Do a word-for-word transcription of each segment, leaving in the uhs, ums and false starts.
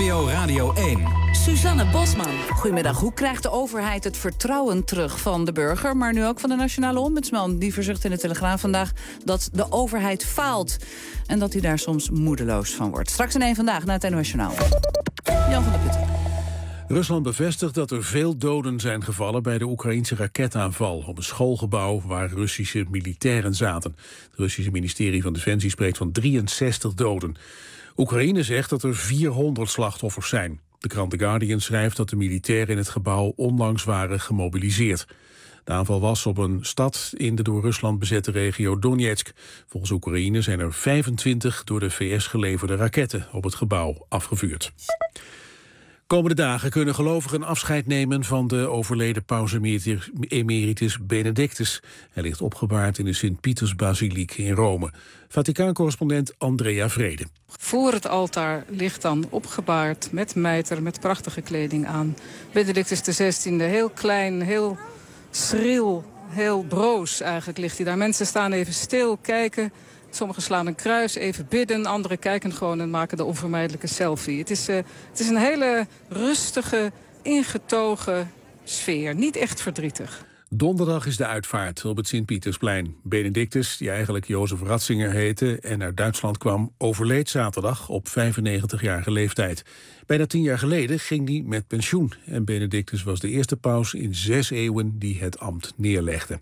P O Radio één. Suzanne Bosman. Goedemiddag. Hoe krijgt de overheid het vertrouwen terug van de burger, maar nu ook van de Nationale Ombudsman? Die verzucht in de Telegraaf vandaag dat de overheid faalt en dat hij daar soms moedeloos van wordt. Straks in één Vandaag na het N O S Journaal. Jan van der Putten. Rusland bevestigt dat er veel doden zijn gevallen bij de Oekraïense raketaanval op een schoolgebouw waar Russische militairen zaten. Het Russische ministerie van Defensie spreekt van drieënzestig doden. Oekraïne zegt dat er vierhonderd slachtoffers zijn. De krant The Guardian schrijft dat de militairen in het gebouw onlangs waren gemobiliseerd. De aanval was op een stad in de door Rusland bezette regio Donetsk. Volgens Oekraïne zijn er vijfentwintig door de V S geleverde raketten op het gebouw afgevuurd. Komende dagen kunnen gelovigen afscheid nemen van de overleden paus emeritus Benedictus. Hij ligt opgebaard in de Sint-Pietersbasiliek in Rome. Vaticaan-correspondent Andrea Vrede. Voor het altaar ligt dan opgebaard met mijter, met prachtige kleding aan Benedictus de zestiende. Heel klein, heel schril, heel broos eigenlijk ligt hij daar. Mensen staan even stil, kijken. Sommigen slaan een kruis, even bidden. Anderen kijken gewoon en maken de onvermijdelijke selfie. Het is, uh, het is een hele rustige, ingetogen sfeer. Niet echt verdrietig. Donderdag is de uitvaart op het Sint-Pietersplein. Benedictus, die eigenlijk Jozef Ratzinger heette en uit Duitsland kwam, overleed zaterdag op vijfennegentigjarige leeftijd. Bijna tien jaar geleden ging hij met pensioen. En Benedictus was de eerste paus in zes eeuwen die het ambt neerlegde.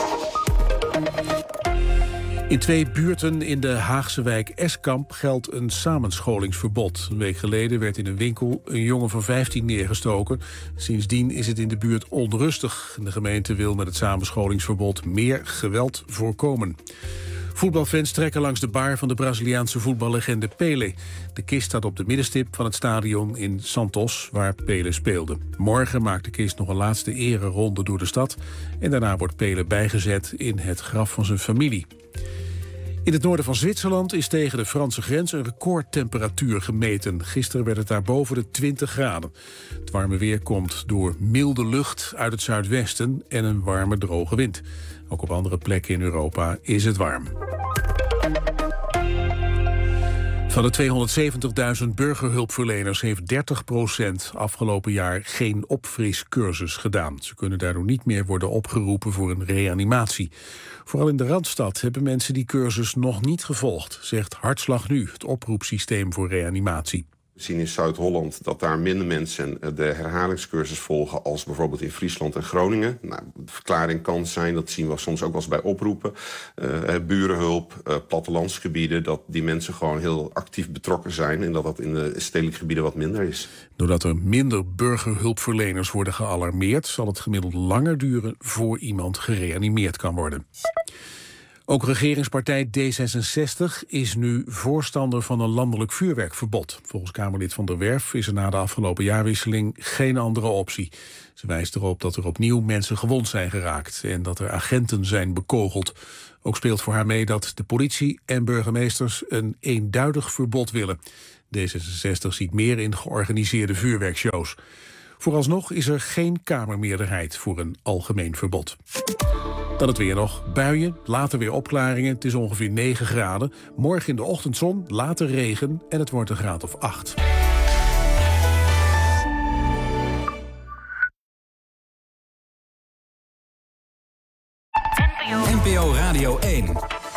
In twee buurten in de Haagse wijk Eskamp geldt een samenscholingsverbod. Een week geleden werd in een winkel een jongen van vijftien neergestoken. Sindsdien is het in de buurt onrustig. De gemeente wil met het samenscholingsverbod meer geweld voorkomen. Voetbalfans trekken langs de bar van de Braziliaanse voetballegende Pelé. De kist staat op de middenstip van het stadion in Santos, waar Pelé speelde. Morgen maakt de kist nog een laatste ereronde door de stad. En daarna wordt Pelé bijgezet in het graf van zijn familie. In het noorden van Zwitserland is tegen de Franse grens een recordtemperatuur gemeten. Gisteren werd het daar boven de twintig graden. Het warme weer komt door milde lucht uit het zuidwesten en een warme droge wind. Ook op andere plekken in Europa is het warm. Van de tweehonderdzeventigduizend burgerhulpverleners heeft dertig procent afgelopen jaar geen opfriscursus gedaan. Ze kunnen daardoor niet meer worden opgeroepen voor een reanimatie. Vooral in de Randstad hebben mensen die cursus nog niet gevolgd, zegt Hartslag Nu, het oproepsysteem voor reanimatie. We zien in Zuid-Holland dat daar minder mensen de herhalingscursus volgen als bijvoorbeeld in Friesland en Groningen. Nou, de verklaring kan zijn, dat zien we soms ook wel eens bij oproepen, uh, burenhulp, uh, plattelandsgebieden, dat die mensen gewoon heel actief betrokken zijn en dat dat in de stedelijke gebieden wat minder is. Doordat er minder burgerhulpverleners worden gealarmeerd, zal het gemiddeld langer duren voor iemand gereanimeerd kan worden. Ook regeringspartij D zesenzestig is nu voorstander van een landelijk vuurwerkverbod. Volgens Kamerlid Van der Werf is er na de afgelopen jaarwisseling geen andere optie. Ze wijst erop dat er opnieuw mensen gewond zijn geraakt en dat er agenten zijn bekogeld. Ook speelt voor haar mee dat de politie en burgemeesters een eenduidig verbod willen. D zesenzestig ziet meer in georganiseerde vuurwerkshows. Vooralsnog is er geen Kamermeerderheid voor een algemeen verbod. Dan het weer nog. Buien, later weer opklaringen. Het is ongeveer negen graden. Morgen in de ochtend zon, later regen en het wordt een graad of acht. N P O Radio één.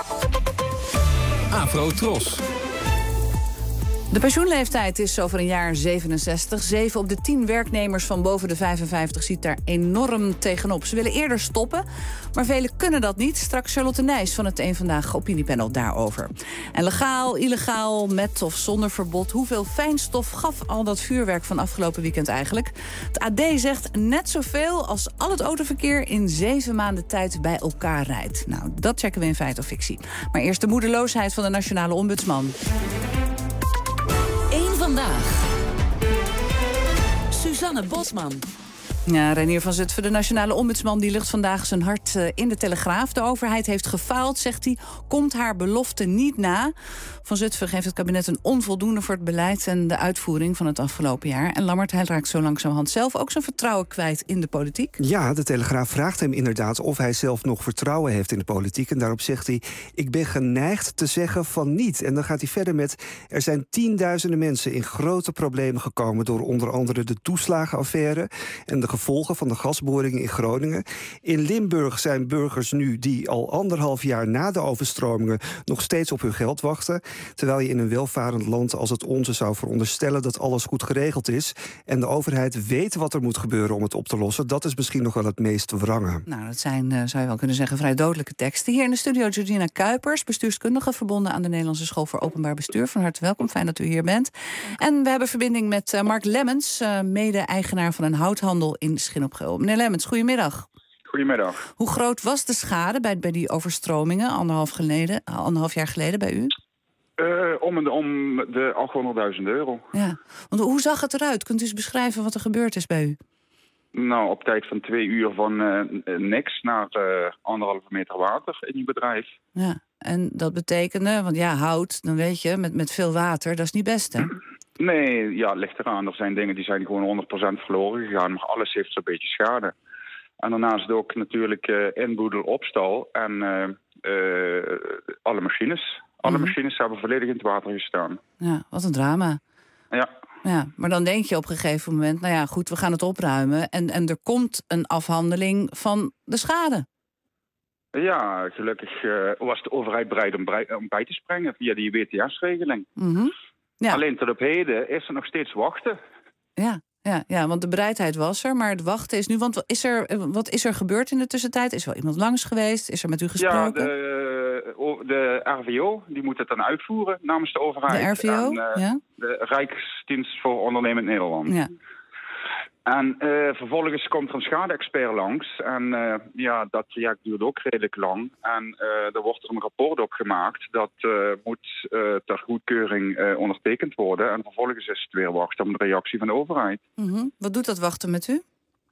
Afro Tros. De pensioenleeftijd is over een jaar zevenenzestig. Zeven op de tien werknemers van boven de vijfenvijftig ziet daar enorm tegenop. Ze willen eerder stoppen, maar velen kunnen dat niet. Straks Charlotte Nijs van het Eén Vandaag opiniepanel daarover. En legaal, illegaal, met of zonder verbod. Hoeveel fijnstof gaf al dat vuurwerk van afgelopen weekend eigenlijk? Het A D zegt net zoveel als al het autoverkeer in zeven maanden tijd bij elkaar rijdt. Nou, dat checken we in feit of fictie. Maar eerst de moedeloosheid van de Nationale Ombudsman. Vandaag. Suzanne Bosman. Ja, Reinier van Zutphen, de nationale ombudsman, die lucht vandaag zijn hart in de Telegraaf. De overheid heeft gefaald, zegt hij, komt haar belofte niet na. Van Zutphen geeft het kabinet een onvoldoende voor het beleid en de uitvoering van het afgelopen jaar. En Lammert, hij raakt zo langzamerhand zelf ook zijn vertrouwen kwijt in de politiek. Ja, de Telegraaf vraagt hem inderdaad of hij zelf nog vertrouwen heeft in de politiek. En daarop zegt hij, ik ben geneigd te zeggen van niet. En dan gaat hij verder met, er zijn tienduizenden mensen in grote problemen gekomen door onder andere de toeslagenaffaire en de gevolgen van de gasboringen in Groningen. In Limburg zijn burgers nu die al anderhalf jaar na de overstromingen nog steeds op hun geld wachten, terwijl je in een welvarend land als het onze zou veronderstellen dat alles goed geregeld is en de overheid weet wat er moet gebeuren om het op te lossen. Dat is misschien nog wel het meest wrange. Nou, dat zijn, uh, zou je wel kunnen zeggen, vrij dodelijke teksten. Hier in de studio Georgina Kuipers, bestuurskundige verbonden aan de Nederlandse School voor Openbaar Bestuur. Van harte welkom, fijn dat u hier bent. En we hebben verbinding met uh, Mark Lemmens, uh, mede-eigenaar van een houthandel in Schin op Geul. Meneer Lemmens, goedemiddag. Goedemiddag. Hoe groot was de schade bij, bij die overstromingen anderhalf, geleden, anderhalf jaar geleden bij u? Uh, om, de, om de achthonderdduizend euro. Ja, want hoe zag het eruit? Kunt u eens beschrijven wat er gebeurd is bij u? Nou, op tijd van twee uur van uh, niks naar uh, anderhalve meter water in uw bedrijf. Ja, en dat betekende, want ja, hout, dan weet je, met, met veel water, dat is niet best, hè? Nee, ja, het ligt eraan. Er zijn dingen die zijn gewoon honderd procent verloren gegaan, maar alles heeft zo'n beetje schade. En daarnaast ook natuurlijk uh, inboedel, opstal en uh, uh, alle machines. Alle mm-hmm. machines hebben volledig in het water gestaan. Ja, wat een drama. Ja. Ja, maar dan denk je op een gegeven moment, nou ja, goed, we gaan het opruimen. En, en er komt een afhandeling van de schade. Ja, gelukkig uh, was de overheid bereid om, brei, om bij te springen via die W T S-regeling. Mm-hmm. Ja. Alleen tot op heden is er nog steeds wachten. Ja, ja, ja, want de bereidheid was er, maar het wachten is nu. Want is er, wat is er gebeurd in de tussentijd? Is wel iemand langs geweest? Is er met u gesproken? Ja, de, de R V O die moet het dan uitvoeren namens de overheid. De R V O, en, uh, ja? De Rijksdienst voor Ondernemend Nederland. Ja. En uh, vervolgens komt er een schade-expert langs. En uh, ja, dat traject duurt ook redelijk lang. En uh, er wordt er een rapport op gemaakt. Dat uh, moet uh, ter goedkeuring uh, ondertekend worden. En vervolgens is het weer wachten op de reactie van de overheid. Mm-hmm. Wat doet dat wachten met u?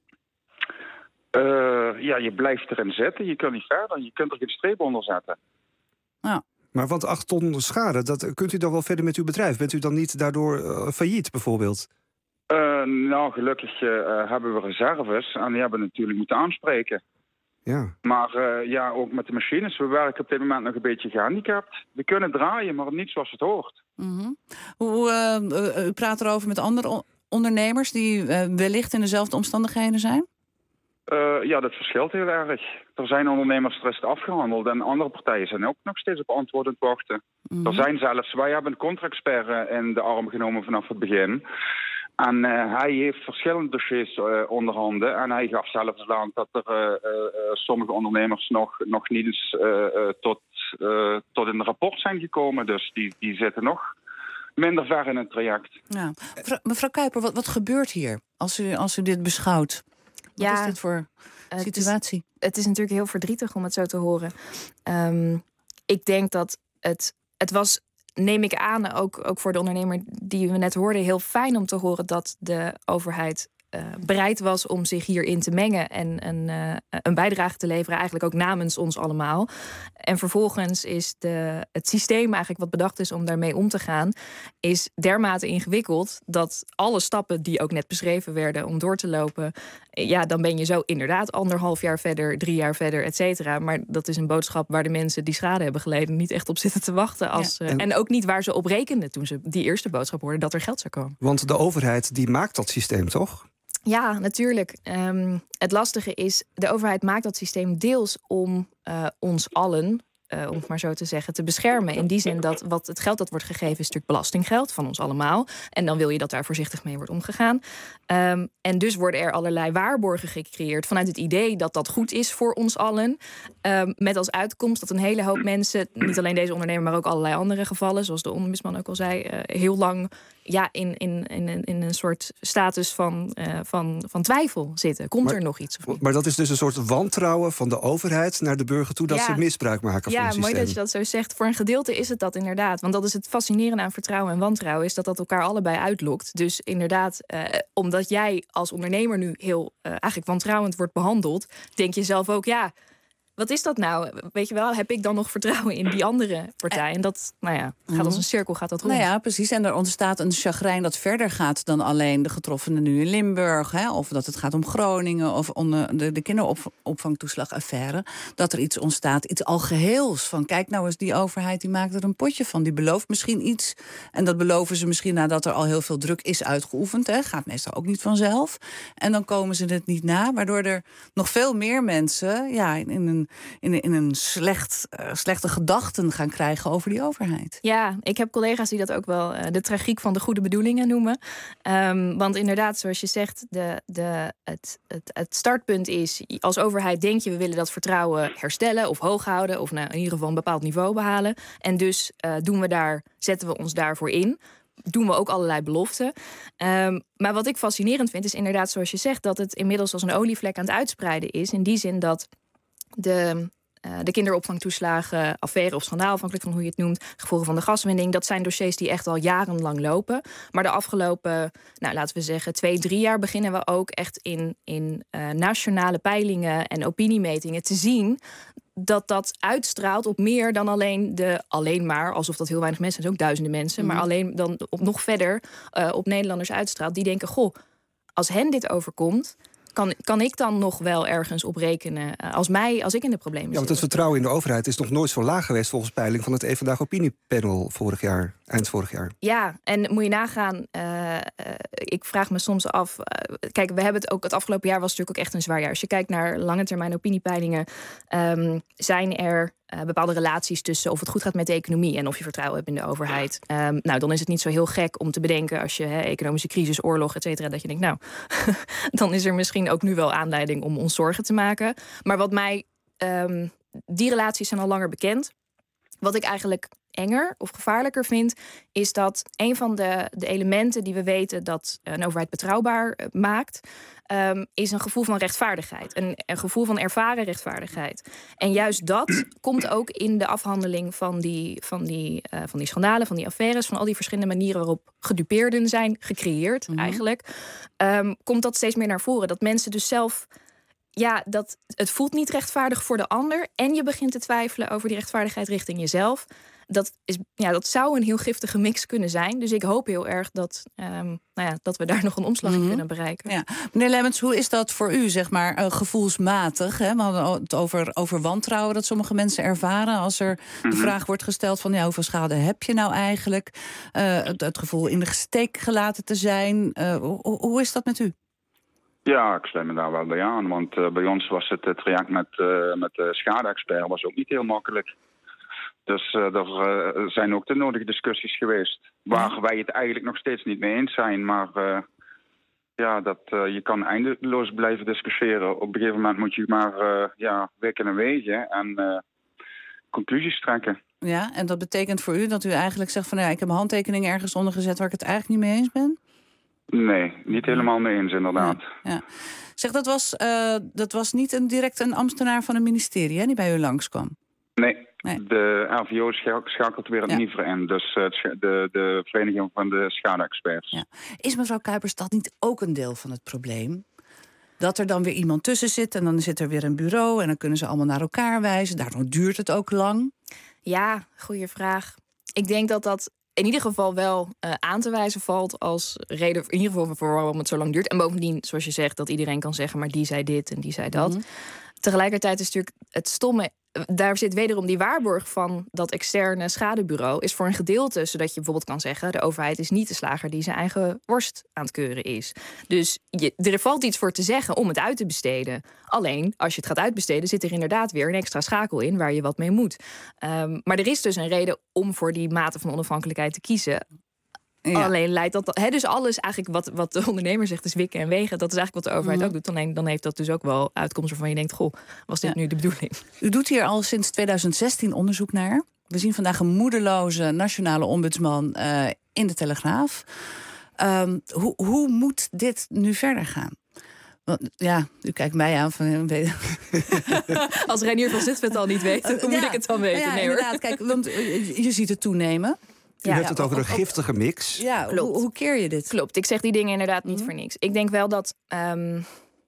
Uh, ja, je blijft erin zitten. Je kunt niet verder. Je kunt er geen streep onder zetten. Nou. Maar want acht ton schade, dat, kunt u dan wel verder met uw bedrijf? Bent u dan niet daardoor uh, failliet bijvoorbeeld? Uh, nou, gelukkig uh, hebben we reserves en die hebben we natuurlijk moeten aanspreken. Ja. Maar uh, ja, ook met de machines. We werken op dit moment nog een beetje gehandicapt. We kunnen draaien, maar niet zoals het hoort. Mm-hmm. Hoe, uh, uh, u praat erover met andere on- ondernemers die uh, wellicht in dezelfde omstandigheden zijn? Uh, ja, dat verschilt heel erg. Er zijn ondernemers, er is het afgehandeld en andere partijen zijn ook nog steeds op antwoord aan het wachten. Mm-hmm. Er zijn zelfs, wij hebben een contractspert in de arm genomen vanaf het begin. En uh, hij heeft verschillende dossiers uh, onder handen. En hij gaf zelfs aan dat er uh, uh, sommige ondernemers nog, nog niet eens uh, uh, tot, uh, tot in het rapport zijn gekomen. Dus die, die zitten nog minder ver in het traject. Ja. Mevrouw, mevrouw Kuiper, wat, wat gebeurt hier als u, als u dit beschouwt? Wat ja, is dit voor situatie? Het is, het is natuurlijk heel verdrietig om het zo te horen. Um, ik denk dat het, het was... neem ik aan, ook, ook voor de ondernemer die we net hoorden, heel fijn om te horen dat de overheid uh, bereid was om zich hierin te mengen en een, uh, een bijdrage te leveren, eigenlijk ook namens ons allemaal. En vervolgens is de, het systeem eigenlijk wat bedacht is om daarmee om te gaan, is dermate ingewikkeld dat alle stappen die ook net beschreven werden om door te lopen, ja, dan ben je zo inderdaad anderhalf jaar verder, drie jaar verder, et cetera. Maar dat is een boodschap waar de mensen die schade hebben geleden niet echt op zitten te wachten. Als, ja. uh, en, en ook niet waar ze op rekenden toen ze die eerste boodschap hoorden dat er geld zou komen. Want de overheid die maakt dat systeem, toch? Ja, natuurlijk. Um, het lastige is, de overheid maakt dat systeem deels om uh, ons allen, Uh, om het maar zo te zeggen, te beschermen. In die zin dat wat het geld dat wordt gegeven is natuurlijk belastinggeld van ons allemaal. En dan wil je dat daar voorzichtig mee wordt omgegaan. Um, en dus worden er allerlei waarborgen gecreëerd vanuit het idee dat dat goed is voor ons allen. Um, met als uitkomst dat een hele hoop mensen, niet alleen deze ondernemer, maar ook allerlei andere gevallen, zoals de ombudsman ook al zei, uh, heel lang ja, in, in, in, in een soort status van, uh, van, van twijfel zitten. Komt maar, er nog iets of niet? Maar dat is dus een soort wantrouwen van de overheid naar de burger toe... dat ja. ze misbruik maken ja, van het systeem. Ja, mooi dat je dat zo zegt. Voor een gedeelte is het dat inderdaad. Want dat is het fascinerende aan vertrouwen en wantrouwen... is dat dat elkaar allebei uitlokt. Dus inderdaad, uh, omdat jij als ondernemer nu heel uh, eigenlijk wantrouwend wordt behandeld... denk je zelf ook, ja... Wat is dat nou? Weet je wel, heb ik dan nog vertrouwen in die andere partij? En dat, nou ja, gaat als een cirkel, gaat dat rond. Nou ja, precies. En er ontstaat een chagrijn dat verder gaat dan alleen de getroffenen nu in Limburg. Hè, of dat het gaat om Groningen of om de, de kinderopvangtoeslagaffaire. Dat er iets ontstaat, iets algeheels. Van kijk nou eens, die overheid die maakt er een potje van. Die belooft misschien iets. En dat beloven ze misschien nadat er al heel veel druk is uitgeoefend. Hè. Gaat meestal ook niet vanzelf. En dan komen ze het niet na. Waardoor er nog veel meer mensen ja, in een in, in een slecht, uh, slechte gedachten gaan krijgen over die overheid. Ja, ik heb collega's die dat ook wel uh, de tragiek van de goede bedoelingen noemen. Um, want inderdaad, zoals je zegt, de, de, het, het, het startpunt is... als overheid denk je, we willen dat vertrouwen herstellen of hoog houden... of nou, in ieder geval een bepaald niveau behalen. En dus uh, doen we daar, zetten we ons daarvoor in... doen we ook allerlei beloften. Um, maar wat ik fascinerend vind is inderdaad, zoals je zegt... dat het inmiddels als een olievlek aan het uitspreiden is. In die zin dat de, uh, de kinderopvangtoeslagen, affaire of schandaal... afhankelijk van hoe je het noemt, gevolgen van de gaswinning... dat zijn dossiers die echt al jarenlang lopen. Maar de afgelopen, nou, laten we zeggen, twee, drie jaar... beginnen we ook echt in, in uh, nationale peilingen en opiniemetingen te zien... dat dat uitstraalt op meer dan alleen de... alleen maar, alsof dat heel weinig mensen zijn, ook duizenden mensen... maar alleen dan op nog verder uh, op Nederlanders uitstraalt... die denken, goh, als hen dit overkomt... Kan, kan ik dan nog wel ergens op rekenen uh, als, mij, als ik in de problemen zit? Ja, want het vertrouwen in de overheid is nog nooit zo laag geweest... volgens peiling van het Eén Vandaag Opiniepanel vorig jaar, eind vorig jaar. Ja, en moet je nagaan, uh, uh, ik vraag me soms af... Uh, kijk, we hebben het ook, het afgelopen jaar was natuurlijk ook echt een zwaar jaar. Als je kijkt naar lange termijn opiniepeilingen... Um, zijn er uh, bepaalde relaties tussen of het goed gaat met de economie... en of je vertrouwen hebt in de overheid. Um, nou, dan is het niet zo heel gek om te bedenken... als je hè, economische crisis, oorlog, et cetera... dat je denkt, nou, dan is er misschien ook nu wel aanleiding om ons zorgen te maken. Maar wat mij, um, die relaties zijn al langer bekend. Wat ik eigenlijk enger of gevaarlijker vind, is dat een van de, de elementen die we weten dat een overheid betrouwbaar uh, maakt, um, is een gevoel van rechtvaardigheid. Een, een gevoel van ervaren rechtvaardigheid. En juist dat komt ook in de afhandeling van die, van die, uh, van die schandalen, van die affaires, van al die verschillende manieren waarop gedupeerden zijn gecreëerd, mm-hmm. eigenlijk. Um, komt dat steeds meer naar voren. Dat mensen dus zelf... Ja, dat, het voelt niet rechtvaardig voor de ander. En je begint te twijfelen over die rechtvaardigheid richting jezelf. Dat, is, ja, dat zou een heel giftige mix kunnen zijn. Dus ik hoop heel erg dat, um, nou ja, dat we daar nog een omslag mm-hmm. in kunnen bereiken. Ja. Meneer Lemmens, hoe is dat voor u, zeg maar, uh, gevoelsmatig? Hè? We hadden het over, over wantrouwen dat sommige mensen ervaren... als er de vraag wordt gesteld van ja, hoeveel schade heb je nou eigenlijk? Uh, het, het gevoel in de steek gelaten te zijn. Uh, hoe, hoe is dat met u? Ja, ik sluit me daar wel bij aan. Want uh, bij ons was het, het traject met, uh, met de schade-expert was ook niet heel makkelijk. Dus uh, er uh, zijn ook de nodige discussies geweest. Waar wij het eigenlijk nog steeds niet mee eens zijn. Maar uh, ja, dat, uh, je kan eindeloos blijven discussiëren. Op een gegeven moment moet je maar uh, ja, wikken en wegen en uh, conclusies trekken. Ja, en dat betekent voor u dat u eigenlijk zegt van ja, ik heb een handtekening ergens onder gezet waar ik het eigenlijk niet mee eens ben? Nee, niet helemaal mee eens inderdaad. Ja, ja. Zeg, dat was, uh, dat was niet een, direct een ambtenaar van een ministerie hè, die bij u langskwam? Nee, nee. De R V O schakelt weer het ja. N I V R in. Dus uh, de, de Vereniging van de Schade-experts. Ja. Is mevrouw Kuipers dat niet ook een deel van het probleem? Dat er dan weer iemand tussen zit en dan zit er weer een bureau... en dan kunnen ze allemaal naar elkaar wijzen. Daardoor duurt het ook lang. Ja, goede vraag. Ik denk dat dat in ieder geval wel uh, aan te wijzen valt als reden, in ieder geval voor waarom het zo lang duurt. En bovendien, zoals je zegt, dat iedereen kan zeggen, maar die zei dit en die zei dat. Mm-hmm. Tegelijkertijd is natuurlijk het stomme, daar zit wederom die waarborg van dat externe schadebureau, is voor een gedeelte, zodat je bijvoorbeeld kan zeggen, de overheid is niet de slager die zijn eigen worst aan het keuren is. Dus je, er valt iets voor te zeggen om het uit te besteden. Alleen, als je het gaat uitbesteden, zit er inderdaad weer een extra schakel in waar je wat mee moet. Um, maar er is dus een reden om voor die mate van onafhankelijkheid te kiezen. Ja. Alleen leidt dat... He, dus alles eigenlijk wat, wat de ondernemer zegt is wikken en wegen. Dat is eigenlijk wat de overheid mm-hmm. ook doet. Alleen dan heeft dat dus ook wel uitkomsten waarvan je denkt, goh, was dit ja. nu de bedoeling? U doet hier al sinds tweeduizend zestien onderzoek naar. We zien vandaag een moedeloze nationale ombudsman uh, in de Telegraaf. Um, hoe, hoe moet dit nu verder gaan? Want, ja, u kijkt mij aan van... Als Reinier van Zutphen het al niet weet, hoe ja, moet ik het dan weten? Ja, nee, inderdaad. Hoor. Kijk, want je ziet het toenemen. U ja, hebt het over een giftige mix. Ja, hoe, hoe keer je dit? Klopt, ik zeg die dingen inderdaad niet mm-hmm. voor niks. Ik denk wel dat... Um,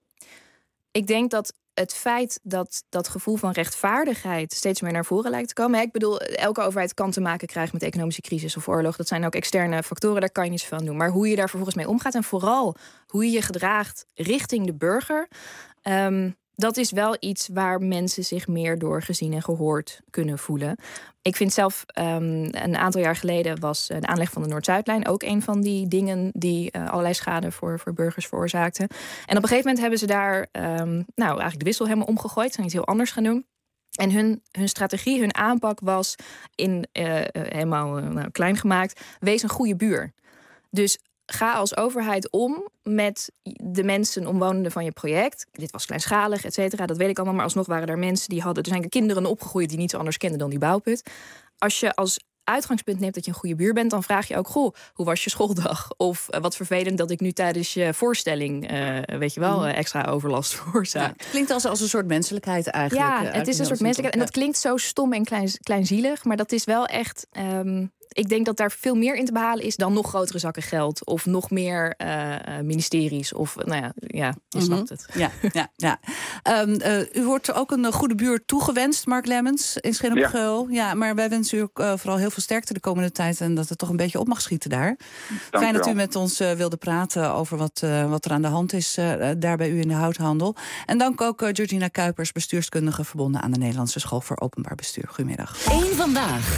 ik denk dat het feit dat dat gevoel van rechtvaardigheid steeds meer naar voren lijkt te komen. Ik bedoel, elke overheid kan te maken krijgen met economische crisis of oorlog. Dat zijn ook externe factoren, daar kan je niet zoveel aan doen. Maar hoe je daar vervolgens mee omgaat en vooral hoe je je gedraagt richting de burger... Um, dat is wel iets waar mensen zich meer door gezien en gehoord kunnen voelen. Ik vind zelf, um, een aantal jaar geleden was de aanleg van de Noord-Zuidlijn ook een van die dingen die uh, allerlei schade voor, voor burgers veroorzaakten. En op een gegeven moment hebben ze daar um, nou, eigenlijk de wissel helemaal omgegooid. Zijn iets heel anders gaan doen. En hun, hun strategie, hun aanpak was in uh, uh, helemaal uh, nou, klein gemaakt. Wees een goede buur. Dus ga als overheid om met de mensen, omwonenden van je project. Dit was kleinschalig, et cetera. Dat weet ik allemaal. Maar alsnog waren er mensen die hadden... Er zijn kinderen opgegroeid die niets anders kenden dan die bouwput. Als je als uitgangspunt neemt dat je een goede buur bent... dan vraag je ook, goh, hoe was je schooldag? Of uh, wat vervelend dat ik nu tijdens je voorstelling... Uh, weet je wel, uh, extra overlast veroorzaak. Ja, het klinkt als, als een soort menselijkheid eigenlijk. Ja, het is een soort menselijkheid. En dat klinkt zo stom en klein, kleinzielig... maar dat is wel echt... Um, ik denk dat daar veel meer in te behalen is dan nog grotere zakken geld. Of nog meer uh, ministeries. Of, nou ja, ja je mm-hmm. snapt het. Ja, ja, ja. Um, uh, u wordt ook een goede buur toegewenst, Mark Lemmens, in Schin op Geul. Ja. ja, maar wij wensen u ook uh, vooral heel veel sterkte de komende tijd. En dat het toch een beetje op mag schieten daar. Dank Fijn dat u met ons uh, wilde praten over wat, uh, wat er aan de hand is uh, daar bij u in de houthandel. En dank ook uh, Georgina Kuipers, bestuurskundige verbonden aan de Nederlandse School voor Openbaar Bestuur. Goedemiddag. Eén vandaag.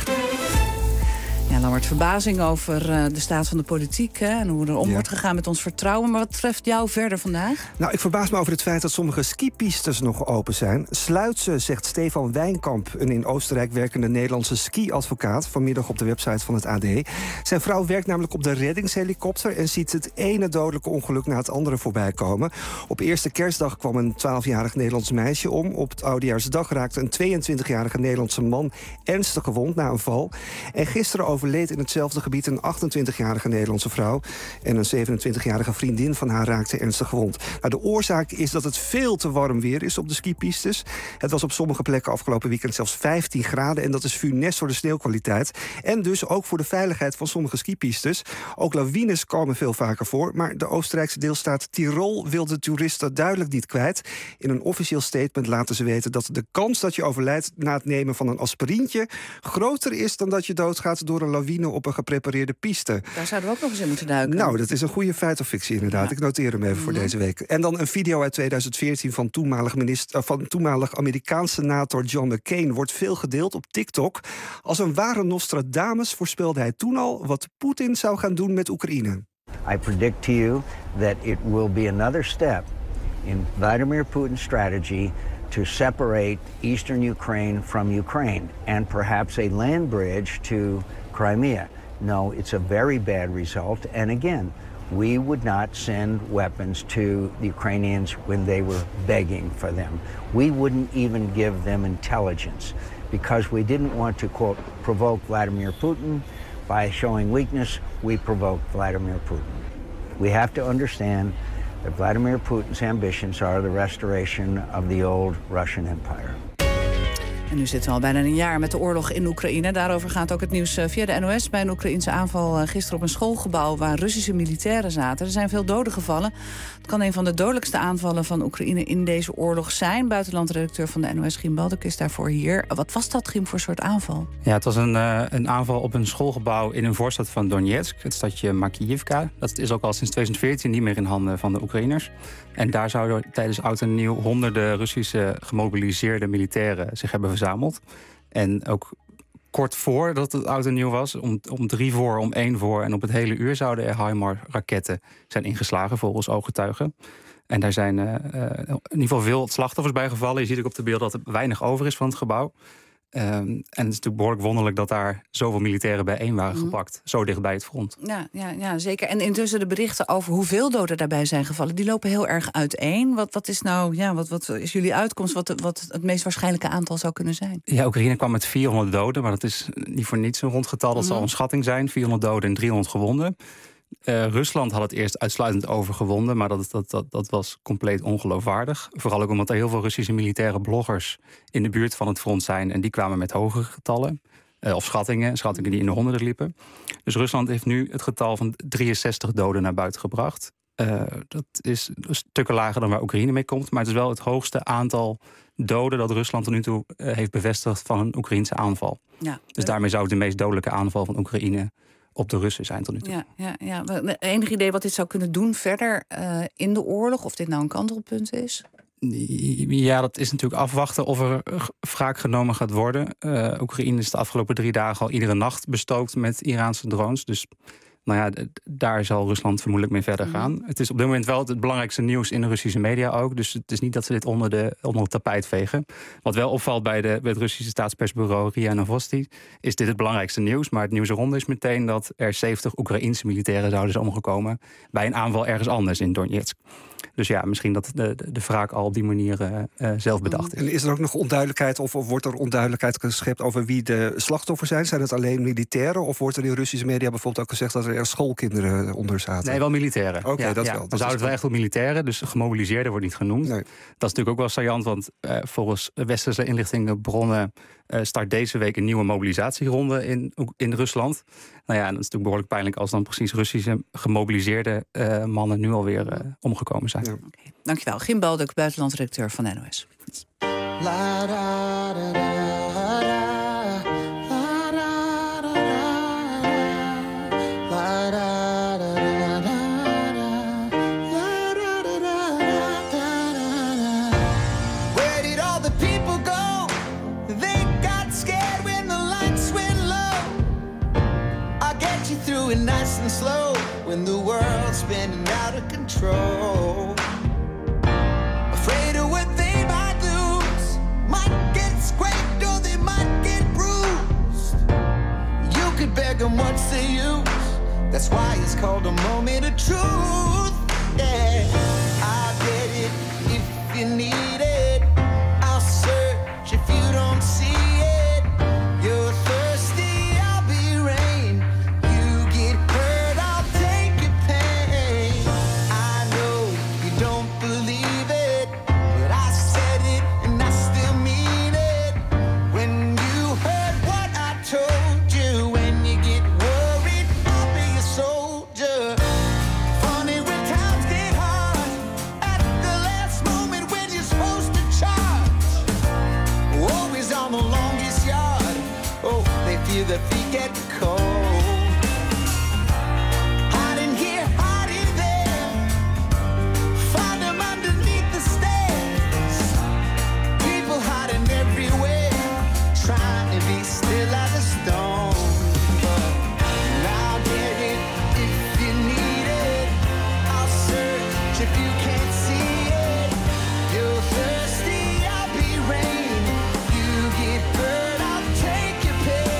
Ja, Lammert, verbazing over uh, de staat van de politiek hè, en hoe er om ja. wordt gegaan met ons vertrouwen. Maar wat treft jou verder vandaag? Nou, ik verbaas me over het feit dat sommige skipistes nog open zijn. Sluit ze, zegt Stefan Wijnkamp, een in Oostenrijk werkende Nederlandse ski-advocaat, vanmiddag op de website van het A D. Zijn vrouw werkt namelijk op de reddingshelikopter en ziet het ene dodelijke ongeluk na het andere voorbij komen. Op eerste kerstdag kwam een twaalfjarig Nederlands meisje om. Op het Oudejaarsdag raakte een tweeëntwintigjarige Nederlandse man ernstig gewond na een val. En gisteren overleed in hetzelfde gebied een achtentwintigjarige Nederlandse vrouw. En een zevenentwintigjarige vriendin van haar raakte ernstig gewond. Nou, de oorzaak is dat het veel te warm weer is op de skipistes. Het was op sommige plekken afgelopen weekend zelfs vijftien graden. En dat is funest voor de sneeuwkwaliteit. En dus ook voor de veiligheid van sommige skipistes. Ook lawines komen veel vaker voor. Maar de Oostenrijkse deelstaat Tirol wil de toeristen duidelijk niet kwijt. In een officieel statement laten ze weten dat de kans dat je overlijdt na het nemen van een aspirintje groter is dan dat je doodgaat door een lawine op een geprepareerde piste. Daar zouden we ook nog eens in moeten duiken. Nou, dat is een goede feit of fictie inderdaad. Ja. Ik noteer hem even voor mm-hmm. deze week. En dan een video uit tweeduizend veertien van toenmalig, minister, van toenmalig Amerikaans senator John McCain wordt veel gedeeld op TikTok. Als een ware Nostradamus voorspelde hij toen al wat Poetin zou gaan doen met Oekraïne. I predict to you that it will be another step in Vladimir Putin's strategy to separate eastern Ukraine from Ukraine and perhaps a land bridge to Crimea. No, it's a very bad result. And again, we would not send weapons to the Ukrainians when they were begging for them. We wouldn't even give them intelligence because we didn't want to, quote, provoke Vladimir Putin. By showing weakness, we provoke Vladimir Putin. We have to understand that Vladimir Putin's ambitions are the restoration of the old Russian Empire. En nu zitten we al bijna een jaar met de oorlog in Oekraïne. Daarover gaat ook het nieuws via de N O S bij een Oekraïense aanval gisteren op een schoolgebouw waar Russische militairen zaten. Er zijn veel doden gevallen. Het kan een van de dodelijkste aanvallen van Oekraïne in deze oorlog zijn. Buitenlandredacteur van de N O S, Giem Balduk, is daarvoor hier. Wat was dat, Giem, voor soort aanval? Ja, het was een, uh, een aanval op een schoolgebouw in een voorstad van Donetsk, het stadje Makijivka. Dat is ook al sinds tweeduizend veertien niet meer in handen van de Oekraïners. En daar zouden tijdens oud en nieuw honderden Russische gemobiliseerde militairen zich hebben verzameld. En ook kort voordat het oud en nieuw was, om, om drie voor, om één voor en op het hele uur zouden er HIMARS-raketten zijn ingeslagen volgens ooggetuigen. En daar zijn uh, uh, in ieder geval veel slachtoffers bij gevallen. Je ziet ook op de beelden dat er weinig over is van het gebouw. Um, en het is natuurlijk behoorlijk wonderlijk dat daar zoveel militairen bijeen waren Mm-hmm. gepakt. Zo dicht bij het front. Ja, ja, ja, zeker. En intussen de berichten over hoeveel doden daarbij zijn gevallen, die lopen heel erg uiteen. Wat, wat is nou, ja, wat, wat is jullie uitkomst? Wat, wat het meest waarschijnlijke aantal zou kunnen zijn? Ja, Oekraïne kwam met vierhonderd doden, maar dat is niet voor niets een rondgetal. Dat Mm-hmm. zal een schatting zijn, vierhonderd doden en driehonderd gewonden. Uh, Rusland had het eerst uitsluitend over gewonden, maar dat, dat, dat, dat was compleet ongeloofwaardig. Vooral ook omdat er heel veel Russische militaire bloggers in de buurt van het front zijn. En die kwamen met hogere getallen, uh, of schattingen, schattingen die in de honderden liepen. Dus Rusland heeft nu het getal van drieënzestig doden naar buiten gebracht. Uh, dat is stukken lager dan waar Oekraïne mee komt. Maar het is wel het hoogste aantal doden dat Rusland tot nu toe uh, heeft bevestigd van een Oekraïnse aanval. Ja. Dus daarmee zou het de meest dodelijke aanval van Oekraïne op de Russen zijn tot nu toe. Ja, ja, ja. Enig idee wat dit zou kunnen doen verder uh, in de oorlog? Of dit nou een kantelpunt is? Ja, dat is natuurlijk afwachten of er wraak genomen gaat worden. Uh, Oekraïne is de afgelopen drie dagen al iedere nacht bestookt met Iraanse drones. Dus nou ja, daar zal Rusland vermoedelijk mee verder gaan. Mm-hmm. Het is op dit moment wel het belangrijkste nieuws in de Russische media ook. Dus het is niet dat ze dit onder, de, onder het tapijt vegen. Wat wel opvalt bij, de, bij het Russische staatspersbureau R I A Novosti, is dit het belangrijkste nieuws. Maar het nieuws eronder is meteen dat er zeventig Oekraïense militairen zouden zijn omgekomen bij een aanval ergens anders in Donetsk. Dus ja, misschien dat de, de, de wraak al op die manier uh, uh, zelf bedacht is. En is er ook nog onduidelijkheid of, of wordt er onduidelijkheid geschept over wie de slachtoffers zijn? Zijn het alleen militairen of wordt er in Russische media bijvoorbeeld ook gezegd dat er schoolkinderen onder zaten? Nee, wel militairen. Oké, okay, ja, dat ja. wel. Dan dat zou het wel echt op militairen, dus gemobiliseerden wordt niet genoemd. Nee. Dat is natuurlijk ook wel saillant, want uh, volgens westerse inlichtingenbronnen uh, start deze week een nieuwe mobilisatieronde in, in Rusland. Nou ja, en dat is natuurlijk behoorlijk pijnlijk als dan precies Russische gemobiliseerde uh, mannen nu alweer uh, omgekomen zijn. Ja. Okay. Dankjewel. Gim Balduk, buitenlandredacteur van N O S. La, da, da, da. Nice and slow when the world's spinning out of control. Afraid of what they might lose, might get scraped or they might get bruised. You could beg them what's the use? That's why it's called a moment of truth. Yeah, I'll get it if you need it. I'll search if you don't see it. You're thirsty, I'll be rain. The feet get cold. Hide in here, hide in there. Find them underneath the stairs. People hiding everywhere, trying to be still as a stone. But I'll get it if you need it. I'll search if you can't see it. You're thirsty, I'll be rain. You get hurt, I'll take your pain.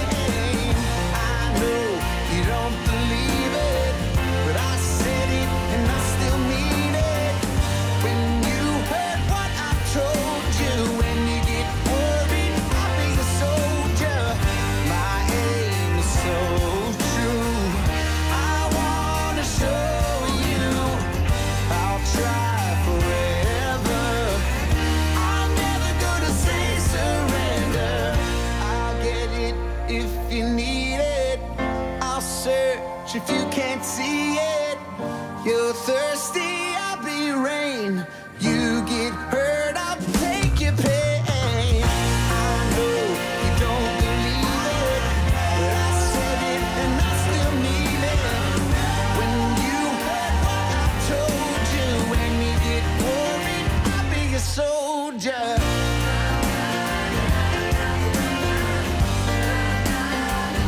If you can't see it, you're thirsty, I'll be rain. You get hurt, I'll take your pain. I know you don't believe it, but I said it and I still mean it. When you heard what I told you, when you get worried, I'll be a soldier.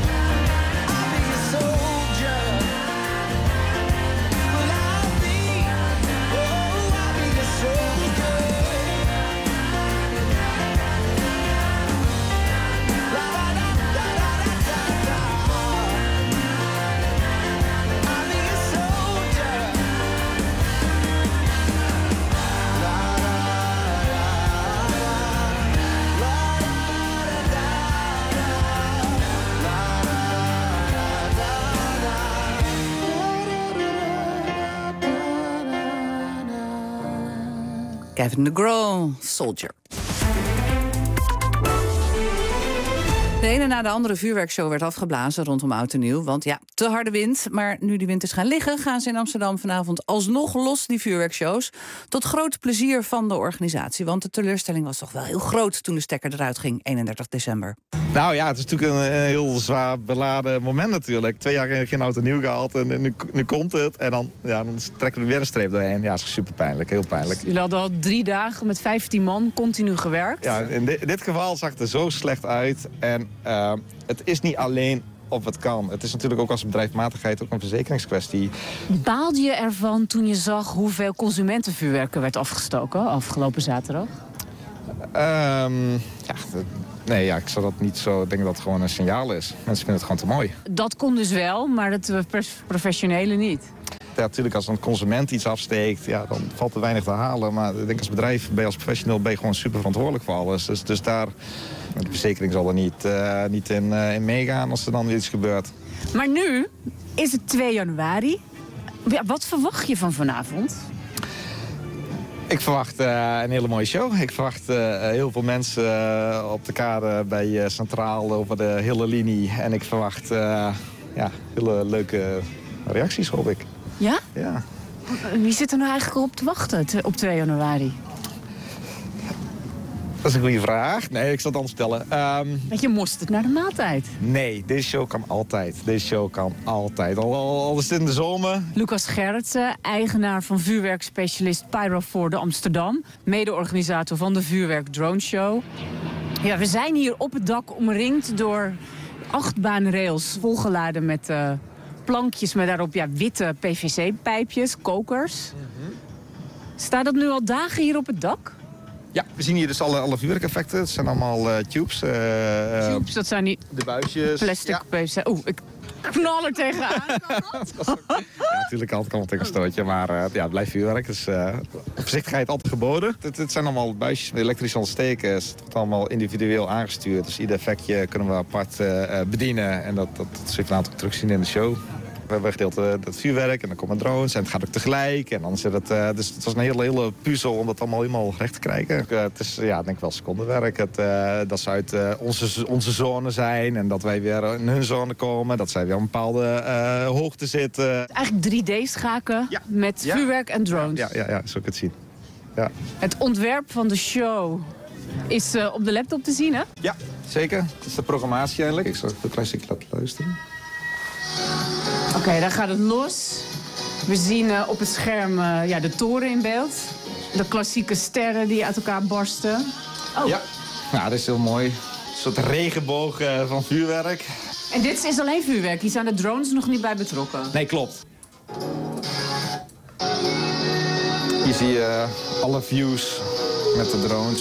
I'll be a soldier. Well, I'll be Kevin DeGraw, Soldier. De ene na de andere vuurwerkshow werd afgeblazen rondom Oud en Nieuw. Want ja, te harde wind. Maar nu die wind is gaan liggen, gaan ze in Amsterdam vanavond alsnog los, die vuurwerkshows. Tot groot plezier van de organisatie. Want de teleurstelling was toch wel heel groot toen de stekker eruit ging, eenendertig december. Nou ja, het is natuurlijk een, een heel zwaar beladen moment natuurlijk. Twee jaar geen Oud en Nieuw gehad en nu, nu komt het. En dan, ja, dan trekken we weer een streep doorheen. Ja, dat is super pijnlijk, heel pijnlijk. Jullie hadden al drie dagen met vijftien man continu gewerkt. Ja, in, di- in dit geval zag het er zo slecht uit. En uh, het is niet alleen of het kan. Het is natuurlijk ook als bedrijfsmatigheid ook een verzekeringskwestie. Baalde je ervan toen je zag hoeveel consumentenvuurwerk er werd afgestoken afgelopen zaterdag? Um, ja, de, nee, ja, ik zou dat niet zo. Ik denk dat het gewoon een signaal is. Mensen vinden het gewoon te mooi. Dat kon dus wel, maar het professionele niet. Ja, natuurlijk, als een consument iets afsteekt, ja, dan valt er weinig te halen. Maar ik denk als bedrijf, ben je als professional, ben je gewoon super verantwoordelijk voor alles. Dus, dus daar, de verzekering zal er niet, uh, niet in, uh, in meegaan als er dan iets gebeurt. Maar nu is het twee januari. Ja, wat verwacht je van vanavond? Ik verwacht uh, een hele mooie show. Ik verwacht uh, heel veel mensen uh, op de kade bij uh, Centraal over de hele linie. En ik verwacht uh, ja, hele leuke reacties, hoop ik. Ja? Ja. Wie zit er nou eigenlijk op te wachten op twee januari? Dat is een goede vraag. Nee, ik zal het anders vertellen. Um, Want je moest het naar de maaltijd. Nee, deze show kan altijd. Deze show kan altijd. Al, al, al is het in de zomer. Lucas Gerritsen, eigenaar van vuurwerkspecialist Pyrofor de Amsterdam. Mede-organisator van de Vuurwerk Drone Show. Ja, we zijn hier op het dak omringd door achtbaanrails volgeladen met uh, plankjes met daarop ja, witte P V C-pijpjes, kokers. Mm-hmm. Staat dat nu al dagen hier op het dak? Ja, we zien hier dus alle, alle vuurwerkeffecten. Het zijn allemaal uh, tubes. Uh, tubes, dat zijn die de buisjes. Plastic ja. P V C. Oeh, ik knal er tegenaan. Ja, natuurlijk altijd kan het tegen een stootje, maar uh, ja, het blijft vuurwerk. Dus uh, voorzichtigheid altijd geboden. Het, het zijn allemaal buisjes met elektrische ontsteken. Het wordt allemaal individueel aangestuurd. Dus ieder effectje kunnen we apart uh, bedienen. En dat, dat, dat zul je later ook terugzien in de show. We hebben gedeeld uh, het vuurwerk en dan komen drones en het gaat ook tegelijk. En dan zit het, uh, dus het was een hele, hele puzzel om dat allemaal helemaal recht te krijgen. Uh, het is ja, denk ik wel secondenwerk. Het, uh, dat ze uit uh, onze, onze zone zijn en dat wij weer in hun zone komen. Dat zij weer op een bepaalde uh, hoogte zitten. Eigenlijk drie D-schaken ja. met ja. vuurwerk en drones. Ja, ja, ja, zo kun je het zien. Ja. Het ontwerp van de show is uh, op de laptop te zien, hè? Ja, zeker. Het is de programmatie eigenlijk. Ik zal een klein stukje laten luisteren. Oké, okay, daar gaat het los. We zien uh, op het scherm uh, ja, de toren in beeld. De klassieke sterren die uit elkaar barsten. Oh. Ja, nou, dat is heel mooi. Een soort regenboog uh, van vuurwerk. En dit is alleen vuurwerk? Hier zijn de drones nog niet bij betrokken? Nee, klopt. Hier zie je uh, alle views met de drones.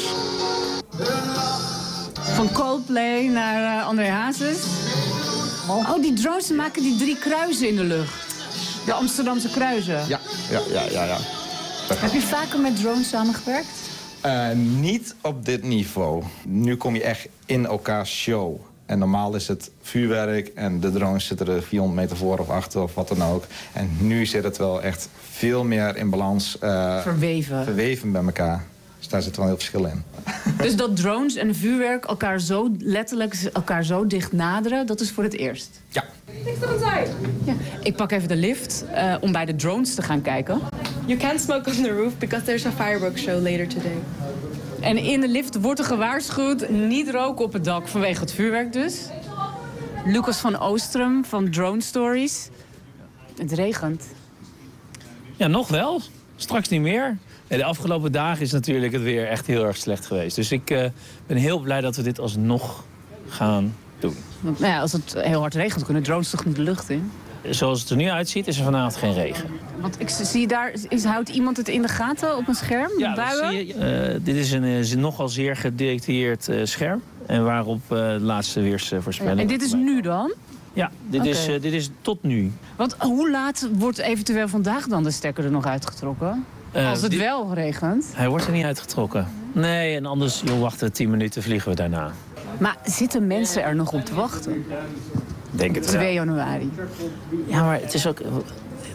Van Coldplay naar uh, André Hazes. Oh, die drones maken die drie kruisen in de lucht. De Amsterdamse kruisen. Ja, ja, ja, ja. ja. Heb je vaker met drones samengewerkt? Uh, niet op dit niveau. Nu kom je echt in elkaars show. En normaal is het vuurwerk en de drones zitten er vierhonderd meter voor of achter of wat dan ook. En nu zit het wel echt veel meer in balans. Uh, verweven. Verweven bij elkaar. Dus daar zit wel heel verschil in. Dus dat drones en vuurwerk elkaar zo letterlijk elkaar zo dicht naderen, dat is voor het eerst? Ja. ja. Ik pak even de lift uh, om bij de drones te gaan kijken. You can't smoke on the roof because there's a fireworks show later today. En in de lift wordt er gewaarschuwd niet roken op het dak vanwege het vuurwerk dus. Lucas van Oostrum van Drone Stories. Het regent. Ja, nog wel. Straks niet meer. De afgelopen dagen is natuurlijk het weer echt heel erg slecht geweest. Dus ik uh, ben heel blij dat we dit alsnog gaan doen. Want, nou ja, als het heel hard regent, kunnen drones toch niet de lucht in? Zoals het er nu uitziet, is er vanavond geen regen. Want ik zie daar, is, houdt iemand het in de gaten op een scherm? Ja, buien? Zie je, uh, dit is een uh, nogal zeer gedetecteerd uh, scherm. En waarop uh, de laatste weersvoorspelling. En dit is nu dan? Ja, dit, okay. is, uh, dit is tot nu. Want hoe laat wordt eventueel vandaag dan de stekker er nog uitgetrokken? Uh, Als het dit... wel regent? Hij wordt er niet uitgetrokken. Nee, en anders, joh, wachten tien minuten, vliegen we daarna. Maar zitten mensen er nog op te wachten? Denk het wel. twee januari. Ja, maar het is ook...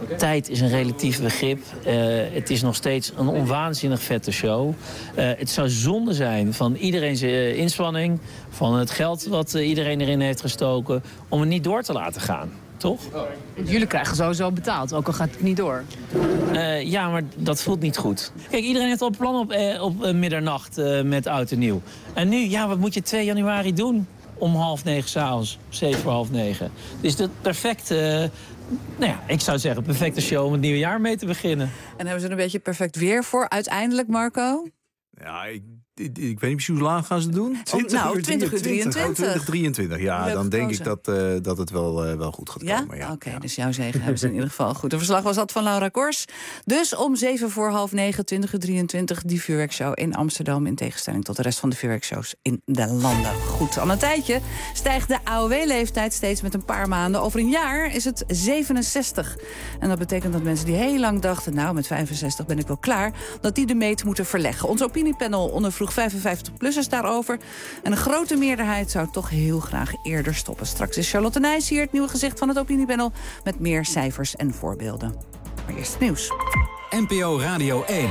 tijd is een relatief begrip. Uh, het is nog steeds een onwaanzinnig vette show. Uh, het zou zonde zijn van iedereen's uh, inspanning, van het geld wat uh, iedereen erin heeft gestoken, om het niet door te laten gaan. Toch? Jullie krijgen sowieso betaald, ook al gaat het niet door. Uh, ja, maar dat voelt niet goed. Kijk, iedereen heeft al een plan op, uh, op uh, middernacht uh, met oud en nieuw. En nu, ja, wat moet je twee januari doen? Om half negen s'avonds, zeven voor half negen. Dus dat perfect, uh, nou ja, ik zou zeggen, perfecte show om het nieuwe jaar mee te beginnen. En hebben ze er een beetje perfect weer voor uiteindelijk, Marco? Ja, ik, ik, ik weet niet precies hoe laat gaan ze doen. twintig oh, nou, twintig uur drieëntwintig. Oh, twintig drieëntwintig, ja, dan denk ik dat, uh, dat het wel, uh, wel goed gaat ja? komen. Ja, oké, okay, ja. Dus jouw zegen hebben ze in ieder geval goed. De verslag was dat van Laura Kors. Dus om zeven voor half negen, twintig uur drieëntwintig, die vuurwerkshow in Amsterdam, in tegenstelling tot de rest van de vuurwerkshows in de landen. Goed, al een tijdje stijgt de A O W-leeftijd steeds met een paar maanden. Over een jaar is het zevenenzestig. En dat betekent dat mensen die heel lang dachten, nou, met vijfenzestig ben ik wel klaar, dat die de meet moeten verleggen. Ons opiniepanel ondervroeg vijfenvijftig-plussers daarover. En een grote meerderheid zou toch heel graag eerder stoppen. Straks is Charlotte Nijs hier, het nieuwe gezicht van het opiniepanel, met meer cijfers en voorbeelden. Maar eerst het nieuws. N P O Radio één.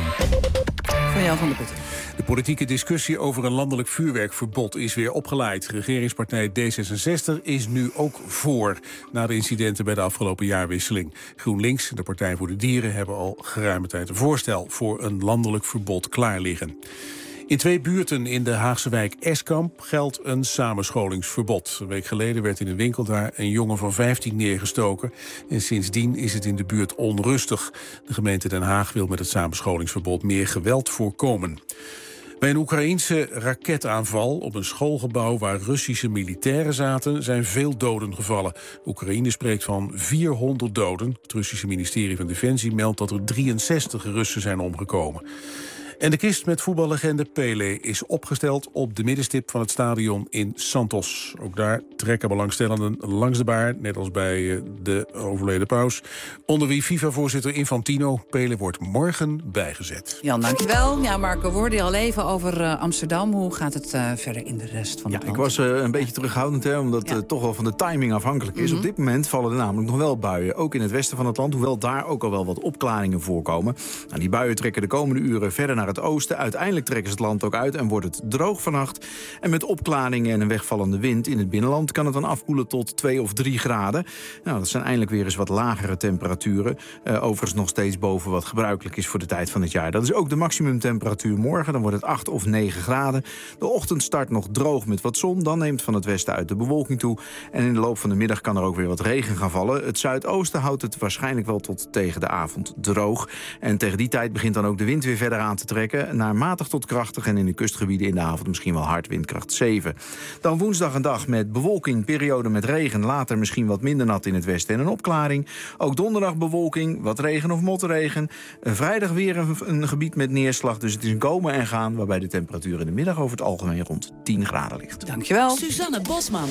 Van Jan van der Putten. De politieke discussie over een landelijk vuurwerkverbod is weer opgeleid. Regeringspartij D zesenzestig is nu ook voor, na de incidenten bij de afgelopen jaarwisseling. GroenLinks en de Partij voor de Dieren hebben al geruime tijd een voorstel voor een landelijk verbod klaar liggen. In twee buurten in de Haagse wijk Eskamp geldt een samenscholingsverbod. Een week geleden werd in een winkel daar een jongen van vijftien neergestoken. En sindsdien is het in de buurt onrustig. De gemeente Den Haag wil met het samenscholingsverbod meer geweld voorkomen. Bij een Oekraïense raketaanval op een schoolgebouw waar Russische militairen zaten, zijn veel doden gevallen. Oekraïne spreekt van vierhonderd doden. Het Russische ministerie van Defensie meldt dat er drieënzestig Russen zijn omgekomen. En de kist met voetballegende Pelé is opgesteld op de middenstip van het stadion in Santos. Ook daar trekken belangstellenden langs de baar, net als bij de overleden paus. Onder wie FIFA-voorzitter Infantino. Pelé wordt morgen bijgezet. Jan, dankjewel. Ja, Marco, we hoorden je al even over uh, Amsterdam. Hoe gaat het uh, verder in de rest van ja, het land? Ik was uh, een beetje terughoudend, hè, omdat het ja. uh, toch wel van de timing afhankelijk is. Mm-hmm. Op dit moment vallen er namelijk nog wel buien, ook in het westen van het land, hoewel daar ook al wel wat opklaringen voorkomen. Nou, die buien trekken de komende uren verder naar het oosten. Uiteindelijk trekken ze het land ook uit en wordt het droog vannacht. En met opklaringen en een wegvallende wind in het binnenland kan het dan afkoelen tot twee of drie graden. Nou, dat zijn eindelijk weer eens wat lagere temperaturen. Uh, overigens nog steeds boven wat gebruikelijk is voor de tijd van het jaar. Dat is ook de maximumtemperatuur morgen. Dan wordt het acht of negen graden. De ochtend start nog droog met wat zon. Dan neemt van het westen uit de bewolking toe. En in de loop van de middag kan er ook weer wat regen gaan vallen. Het zuidoosten houdt het waarschijnlijk wel tot tegen de avond droog. En tegen die tijd begint dan ook de wind weer verder aan te trekken. Naar matig tot krachtig en in de kustgebieden in de avond misschien wel hard, windkracht zeven. Dan woensdag een dag met bewolking, periode met regen. Later misschien wat minder nat in het westen en een opklaring. Ook donderdag bewolking, wat regen of motregen. Vrijdag weer een, een gebied met neerslag. Dus het is een komen en gaan, waarbij de temperatuur in de middag over het algemeen rond tien graden ligt. Dankjewel. Suzanne Bosman.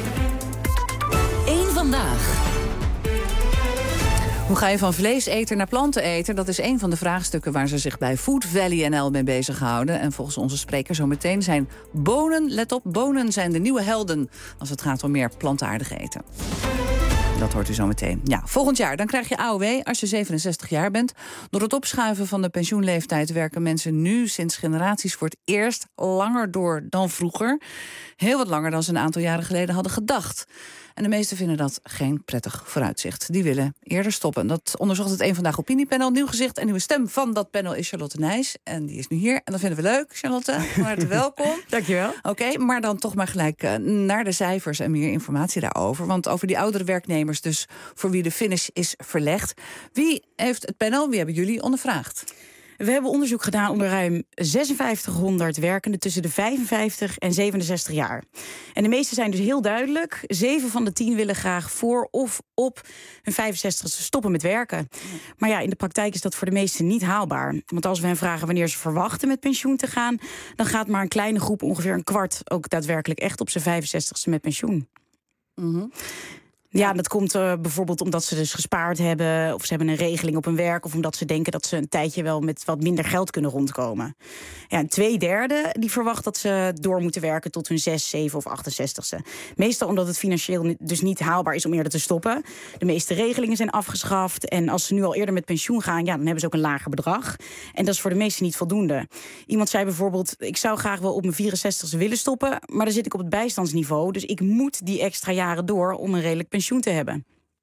Eén vandaag. Hoe ga je van vleeseter naar planteneter? Dat is een van de vraagstukken waar ze zich bij Food Valley N L mee bezighouden. En volgens onze spreker zo meteen zijn bonen, let op, bonen zijn de nieuwe helden als het gaat om meer plantaardig eten. Dat hoort u zo meteen. Ja, volgend jaar dan krijg je A O W als je zevenenzestig jaar bent. Door het opschuiven van de pensioenleeftijd werken mensen nu sinds generaties voor het eerst langer door dan vroeger. Heel wat langer dan ze een aantal jaren geleden hadden gedacht. En de meesten vinden dat geen prettig vooruitzicht. Die willen eerder stoppen. Dat onderzocht het Eén Vandaag opiniepanel. Nieuw gezicht en nieuwe stem van dat panel is Charlotte Nijs. En die is nu hier. En dat vinden we leuk, Charlotte. Van harte welkom. Dankjewel. Oké, okay, maar dan toch maar gelijk uh, naar de cijfers en meer informatie daarover. Want over die oudere werknemers dus voor wie de finish is verlegd. Wie heeft het panel, wie hebben jullie ondervraagd? We hebben onderzoek gedaan onder ruim vijfenvijftighonderd werkenden tussen de vijfenvijftig en zevenenzestig jaar. En de meeste zijn dus heel duidelijk. Zeven van de tien willen graag voor of op hun vijfenzestigste stoppen met werken. Maar ja, in de praktijk is dat voor de meesten niet haalbaar. Want als we hen vragen wanneer ze verwachten met pensioen te gaan, dan gaat maar een kleine groep, ongeveer een kwart, ook daadwerkelijk echt op zijn vijfenzestigste met pensioen. Mm-hmm. Ja, dat komt uh, bijvoorbeeld omdat ze dus gespaard hebben, of ze hebben een regeling op hun werk, of omdat ze denken dat ze een tijdje wel met wat minder geld kunnen rondkomen. Ja, en twee derde die verwacht dat ze door moeten werken tot hun zes, zeven of achtenzestigste. Meestal omdat het financieel dus niet haalbaar is om eerder te stoppen. De meeste regelingen zijn afgeschaft en als ze nu al eerder met pensioen gaan, ja, dan hebben ze ook een lager bedrag. En dat is voor de meesten niet voldoende. Iemand zei bijvoorbeeld, ik zou graag wel op mijn vierenzestigste willen stoppen, maar dan zit ik op het bijstandsniveau, dus ik moet die extra jaren door om een redelijk pensioen te hebben.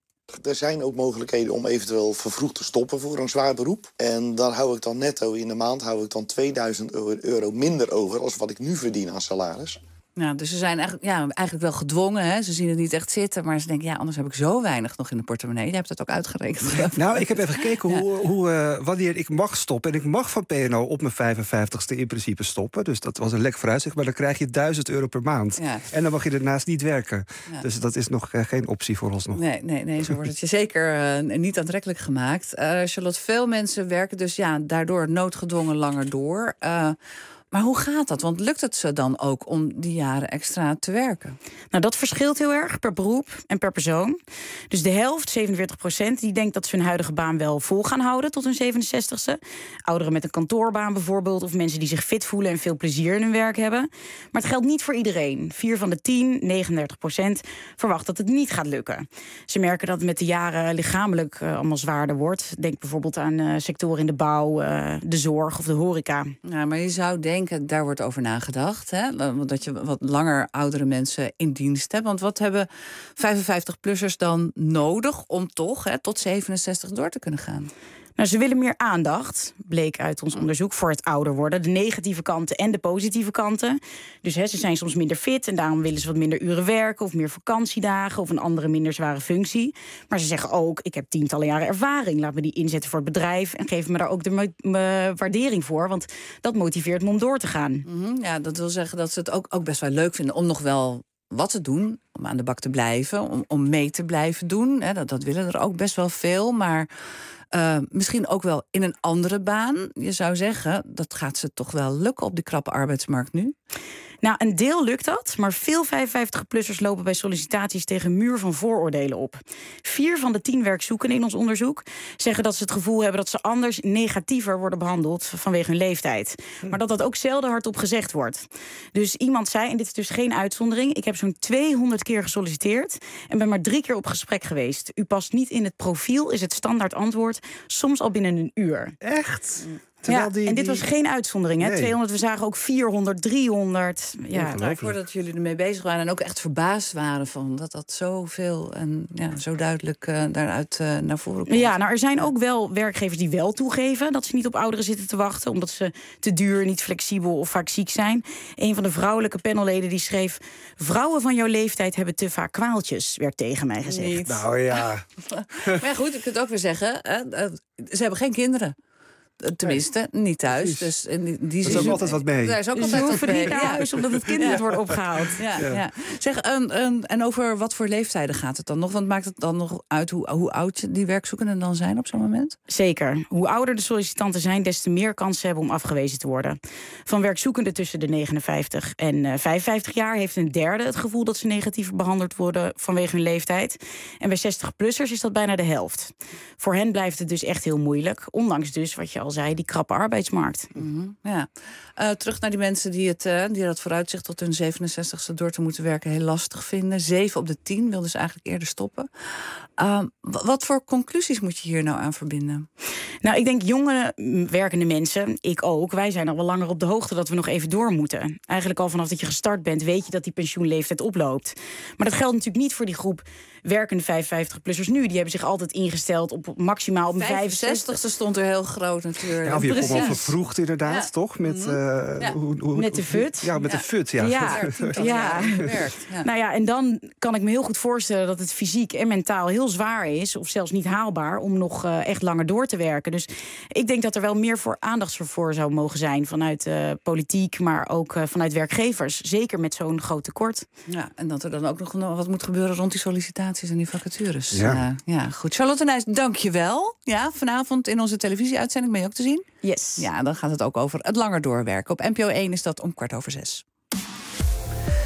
Er zijn ook mogelijkheden om eventueel vervroegd te stoppen voor een zwaar beroep. En dan hou ik dan netto in de maand hou ik dan tweeduizend euro minder over als wat ik nu verdien aan salaris. Ja, dus ze zijn eigenlijk, ja, eigenlijk wel gedwongen. Hè? Ze zien het niet echt zitten, maar ze denken, ja, anders heb ik zo weinig nog in de portemonnee. Je hebt het ook uitgerekend. Nou, ik heb even gekeken ja. hoe, hoe, uh, wanneer ik mag stoppen. En ik mag van P en O op mijn vijfenvijftigste in principe stoppen. Dus dat was een lek vooruitzicht. Maar dan krijg je duizend euro per maand. Ja. En dan mag je daarnaast niet werken. Ja. Dus dat is nog uh, geen optie voor ons nog. Nee, nee, nee, zo wordt het je zeker uh, niet aantrekkelijk gemaakt. Uh, Charlotte, veel mensen werken dus ja, daardoor noodgedwongen langer door. Uh, Maar hoe gaat dat? Want lukt het ze dan ook om die jaren extra te werken? Nou, dat verschilt heel erg per beroep en per persoon. Dus de helft, zevenenveertig procent, die denkt dat ze hun huidige baan wel vol gaan houden tot hun zevenenzestigste. Ouderen met een kantoorbaan bijvoorbeeld, of mensen die zich fit voelen en veel plezier in hun werk hebben. Maar het geldt niet voor iedereen. Vier van de tien, negenendertig procent, verwacht dat het niet gaat lukken. Ze merken dat het met de jaren lichamelijk uh, allemaal zwaarder wordt. Denk bijvoorbeeld aan uh, sectoren in de bouw, uh, de zorg of de horeca. Ja, maar je zou denken, daar wordt over nagedacht, hè? Dat je wat langer oudere mensen in dienst hebt. Want wat hebben vijfenvijftig-plussers dan nodig om toch hè, tot zevenenzestig door te kunnen gaan? Nou, ze willen meer aandacht, bleek uit ons onderzoek, voor het ouder worden. De negatieve kanten en de positieve kanten. Dus hè, ze zijn soms minder fit en daarom willen ze wat minder uren werken, of meer vakantiedagen of een andere minder zware functie. Maar ze zeggen ook, ik heb tientallen jaren ervaring. Laat me die inzetten voor het bedrijf en geef me daar ook de me- me waardering voor. Want dat motiveert me om door te gaan. Mm-hmm, ja, dat wil zeggen dat ze het ook, ook best wel leuk vinden om nog wel wat te doen, om aan de bak te blijven, om, om mee te blijven doen. Hè, dat, dat willen er ook best wel veel, maar Uh, misschien ook wel in een andere baan. Je zou zeggen, dat gaat ze toch wel lukken op die krappe arbeidsmarkt nu? Nou, een deel lukt dat, maar veel vijfenvijftig-plussers lopen bij sollicitaties tegen een muur van vooroordelen op. Vier van de tien werkzoekenden in ons onderzoek zeggen dat ze het gevoel hebben dat ze anders negatiever worden behandeld vanwege hun leeftijd. Maar dat dat ook zelden hardop gezegd wordt. Dus iemand zei, en dit is dus geen uitzondering, ik heb zo'n tweehonderd keer gesolliciteerd en ben maar drie keer op gesprek geweest. U past niet in het profiel, is het standaard antwoord, soms al binnen een uur. Echt? Ja, die, en dit was geen uitzondering. Hè? Nee. tweehonderd, we zagen ook vierhonderd, driehonderd. Ja. Nou, ik hoorde dat jullie ermee bezig waren en ook echt verbaasd waren van dat dat zoveel en ja, zo duidelijk uh, daaruit uh, naar voren komt. Ja, nou, er zijn ook wel werkgevers die wel toegeven dat ze niet op ouderen zitten te wachten, omdat ze te duur, niet flexibel of vaak ziek zijn. Een van de vrouwelijke panelleden die schreef: vrouwen van jouw leeftijd hebben te vaak kwaaltjes, werd tegen mij gezegd. Niet. Nou ja. Maar ja, goed, ik kan het ook weer zeggen, hè, ze hebben geen kinderen. Tenminste, nee. niet thuis. Dus in die, die er is ook altijd wat mee. Er is ook dus altijd wat mee. Niet naar huis, ja. Omdat het kind niet wordt opgehaald. Ja, ja. Ja. Zeg, um, um, en over wat voor leeftijden gaat het dan nog? Want maakt het dan nog uit hoe, hoe oud die werkzoekenden dan zijn op zo'n moment? Zeker. Hoe ouder de sollicitanten zijn, des te meer kansen hebben om afgewezen te worden. Van werkzoekenden tussen de negenenvijftig en uh, vijfenvijftig jaar heeft een derde het gevoel dat ze negatief behandeld worden vanwege hun leeftijd. En bij zestig-plussers is dat bijna de helft. Voor hen blijft het dus echt heel moeilijk. Ondanks dus, wat je al zei, die krappe arbeidsmarkt. Mm-hmm, ja. uh, terug naar die mensen die, het, uh, die dat vooruitzicht tot hun zevenenzestigste door te moeten werken heel lastig vinden. Zeven op de tien wil dus eigenlijk eerder stoppen. Uh, wat voor conclusies moet je hier nou aan verbinden? Nou, ik denk jonge werkende mensen, ik ook, wij zijn al wel langer op de hoogte dat we nog even door moeten. Eigenlijk al vanaf dat je gestart bent, weet je dat die pensioenleeftijd oploopt. Maar dat geldt natuurlijk niet voor die groep werkende vijfenvijftig-plussers nu. Die hebben zich altijd ingesteld op maximaal op vijfenzestigste stond er heel groot natuurlijk. Ja, of je komt al vervroegd inderdaad, ja. toch? Met, uh, ja. hoe, hoe, met de fut. Ja, met ja. de fut, ja. Ja. Ja. Ja. Ja. Nou ja, en dan kan ik me heel goed voorstellen dat het fysiek en mentaal heel zwaar is, of zelfs niet haalbaar, om nog uh, echt langer door te werken. Dus ik denk dat er wel meer voor aandacht voor zou mogen zijn vanuit uh, politiek, maar ook uh, vanuit werkgevers. Zeker met zo'n groot tekort. Ja, en dat er dan ook nog wat moet gebeuren rond die sollicitaties en die vacatures. Ja, uh, ja goed. Charlotte Nijs, dank je wel. Ja, vanavond in onze televisieuitzending ben je ook te zien. Yes. Ja, dan gaat het ook over het langer doorwerken. Op N P O één is dat om kwart over zes.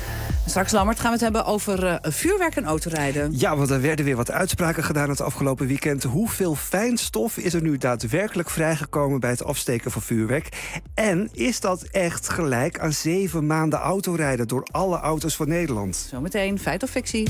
Straks, Lammert, gaan we het hebben over uh, vuurwerk en autorijden. Ja, want er werden weer wat uitspraken gedaan het afgelopen weekend. Hoeveel fijnstof is er nu daadwerkelijk vrijgekomen bij het afsteken van vuurwerk? En is dat echt gelijk aan zeven maanden autorijden door alle auto's van Nederland? Zometeen, feit of fictie.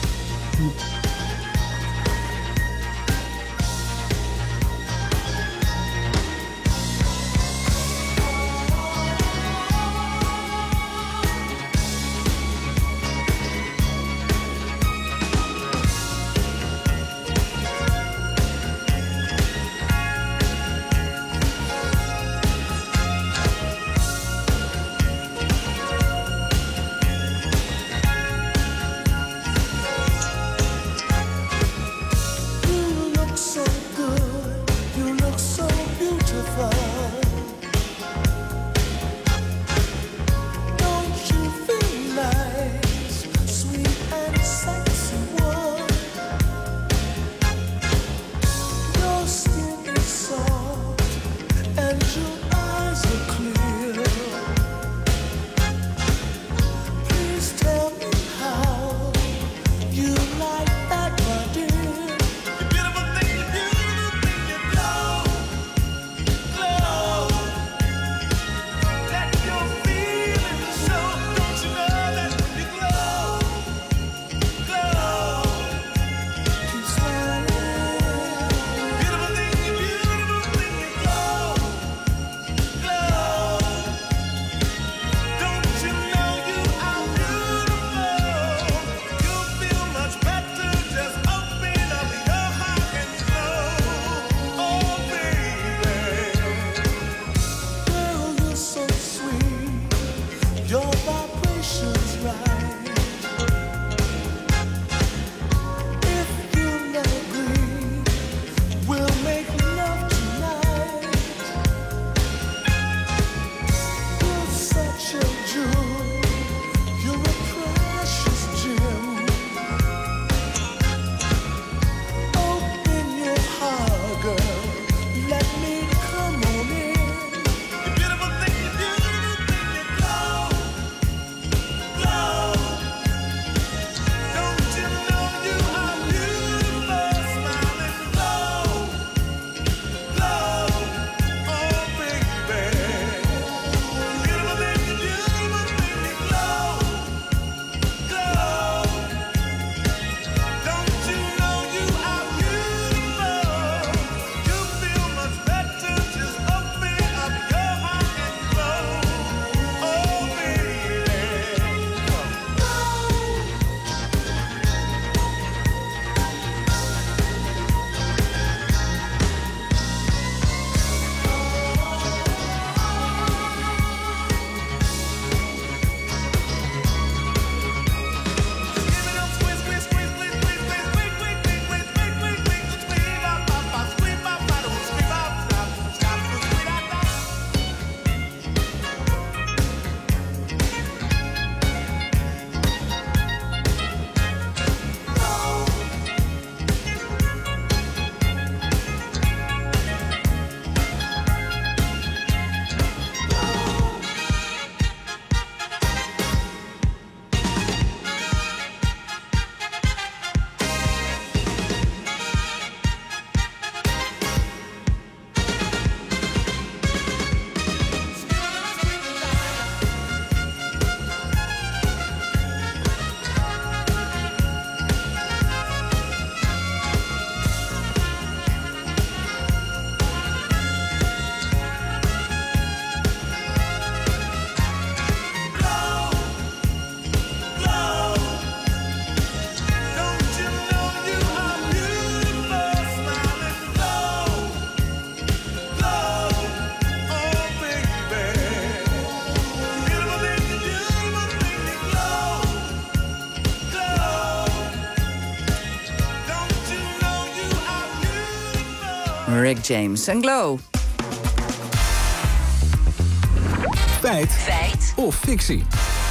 Rick James en Glow. Feit. Feit. Of fictie.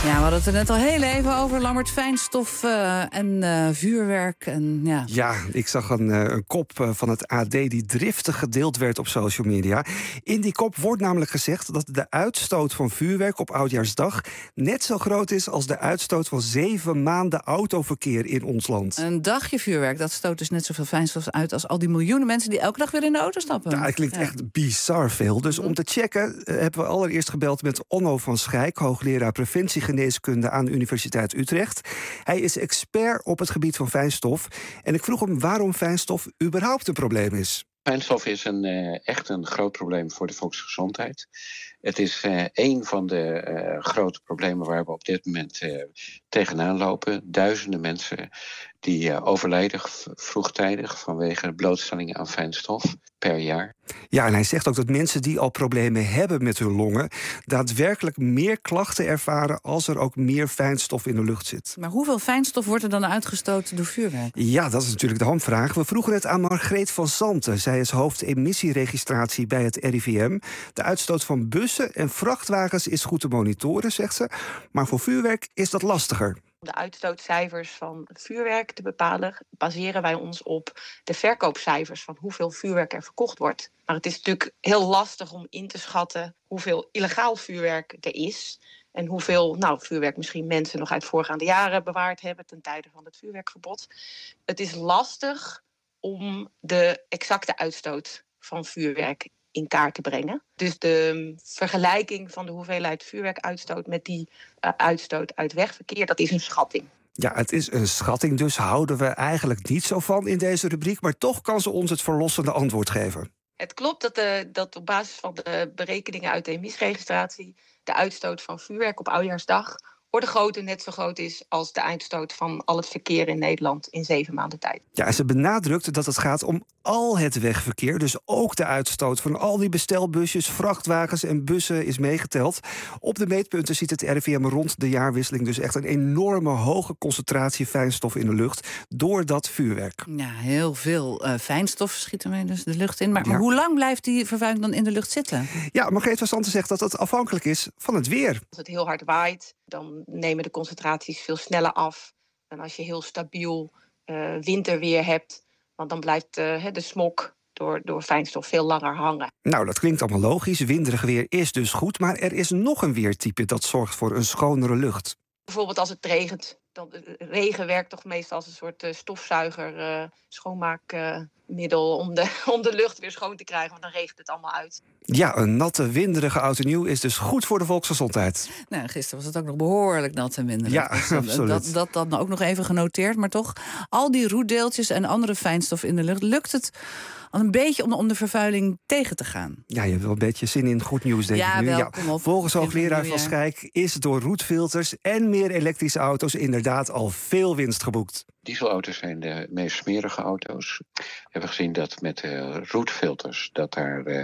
Ja, we hadden het er net al heel even over. Lambert, fijnstof uh, en uh, vuurwerk. En, ja. ja, ik zag een, uh, een kop uh, van het A D die driftig gedeeld werd op social media. In die kop wordt namelijk gezegd dat de uitstoot van vuurwerk op Oudjaarsdag net zo groot is als de uitstoot van zeven maanden autoverkeer in ons land. Een dagje vuurwerk, dat stoot dus net zoveel fijnstof uit als al die miljoenen mensen die elke dag weer in de auto stappen. Ja, het klinkt ja. echt bizar veel. Dus om te checken uh, hebben we allereerst gebeld met Onno van Schijk, hoogleraar preventiegeneeskunde aan de Universiteit Utrecht. Hij is expert op het gebied van fijnstof. En ik vroeg hem waarom fijnstof überhaupt een probleem is. Fijnstof is een, uh, echt een groot probleem voor de volksgezondheid. Het is uh, een van de uh, grote problemen waar we op dit moment uh, tegenaan lopen. Duizenden mensen die uh, overlijden vroegtijdig vanwege blootstelling aan fijnstof per jaar. Ja, en hij zegt ook dat mensen die al problemen hebben met hun longen daadwerkelijk meer klachten ervaren als er ook meer fijnstof in de lucht zit. Maar hoeveel fijnstof wordt er dan uitgestoten door vuurwerk? Ja, dat is natuurlijk de hamvraag. We vroegen het aan Margreet van Santen. Zij is hoofd emissieregistratie bij het R I V M. De uitstoot van bussen en vrachtwagens is goed te monitoren, zegt ze. Maar voor vuurwerk is dat lastiger. De uitstootcijfers van vuurwerk te bepalen, baseren wij ons op de verkoopcijfers van hoeveel vuurwerk er verkocht wordt. Maar het is natuurlijk heel lastig om in te schatten hoeveel illegaal vuurwerk er is. En hoeveel nou, vuurwerk misschien mensen nog uit voorgaande jaren bewaard hebben ten tijde van het vuurwerkverbod. Het is lastig om de exacte uitstoot van vuurwerk in kaart te brengen. Dus de vergelijking van de hoeveelheid vuurwerkuitstoot met die uh, uitstoot uit wegverkeer, dat is een schatting. Ja, het is een schatting, dus houden we eigenlijk niet zo van in deze rubriek, maar toch kan ze ons het verlossende antwoord geven. Het klopt dat, de, dat op basis van de berekeningen uit de emissieregistratie de uitstoot van vuurwerk op Oudjaarsdag orde grootte net zo groot is als de uitstoot van al het verkeer in Nederland in zeven maanden tijd. Ja, en ze benadrukt dat het gaat om al het wegverkeer, dus ook de uitstoot van al die bestelbusjes, vrachtwagens en bussen is meegeteld. Op de meetpunten ziet het R I V M rond de jaarwisseling dus echt een enorme hoge concentratie fijnstof in de lucht door dat vuurwerk. Ja, heel veel uh, fijnstof schiet ermee dus de lucht in. Maar, Ja. maar hoe lang blijft die vervuiling dan in de lucht zitten? Ja, Margreet van Santen zegt dat het afhankelijk is van het weer. Als het heel hard waait, dan nemen de concentraties veel sneller af. En als je heel stabiel uh, winterweer hebt, want dan blijft uh, de smog door, door fijnstof veel langer hangen. Nou, dat klinkt allemaal logisch. Winderig weer is dus goed, maar er is nog een weertype dat zorgt voor een schonere lucht. Bijvoorbeeld als het regent. Dan, regen werkt toch meestal als een soort uh, stofzuiger, uh, schoonmaakmiddel uh, om, de, om de lucht weer schoon te krijgen, want dan regent het allemaal uit. Ja, een natte, winderige oud en nieuw is dus goed voor de volksgezondheid. Nou, gisteren was het ook nog behoorlijk nat en winderig. Ja, Dus, uh, absoluut. Dat, dat, dat nou ook nog even genoteerd. Maar toch, al die roetdeeltjes en andere fijnstof in de lucht, lukt het al een beetje om, om de vervuiling tegen te gaan. Ja, je hebt wel een beetje zin in goed nieuws, denk Ja, ik nu. wel, kom op. Volgens Begin van hoogleraar het van nieuwjaar. Schijk is door roetfilters en meer elektrische auto's inderdaad al veel winst geboekt. Dieselauto's zijn de meest smerige auto's. We hebben gezien dat met uh, roetfilters dat daar uh,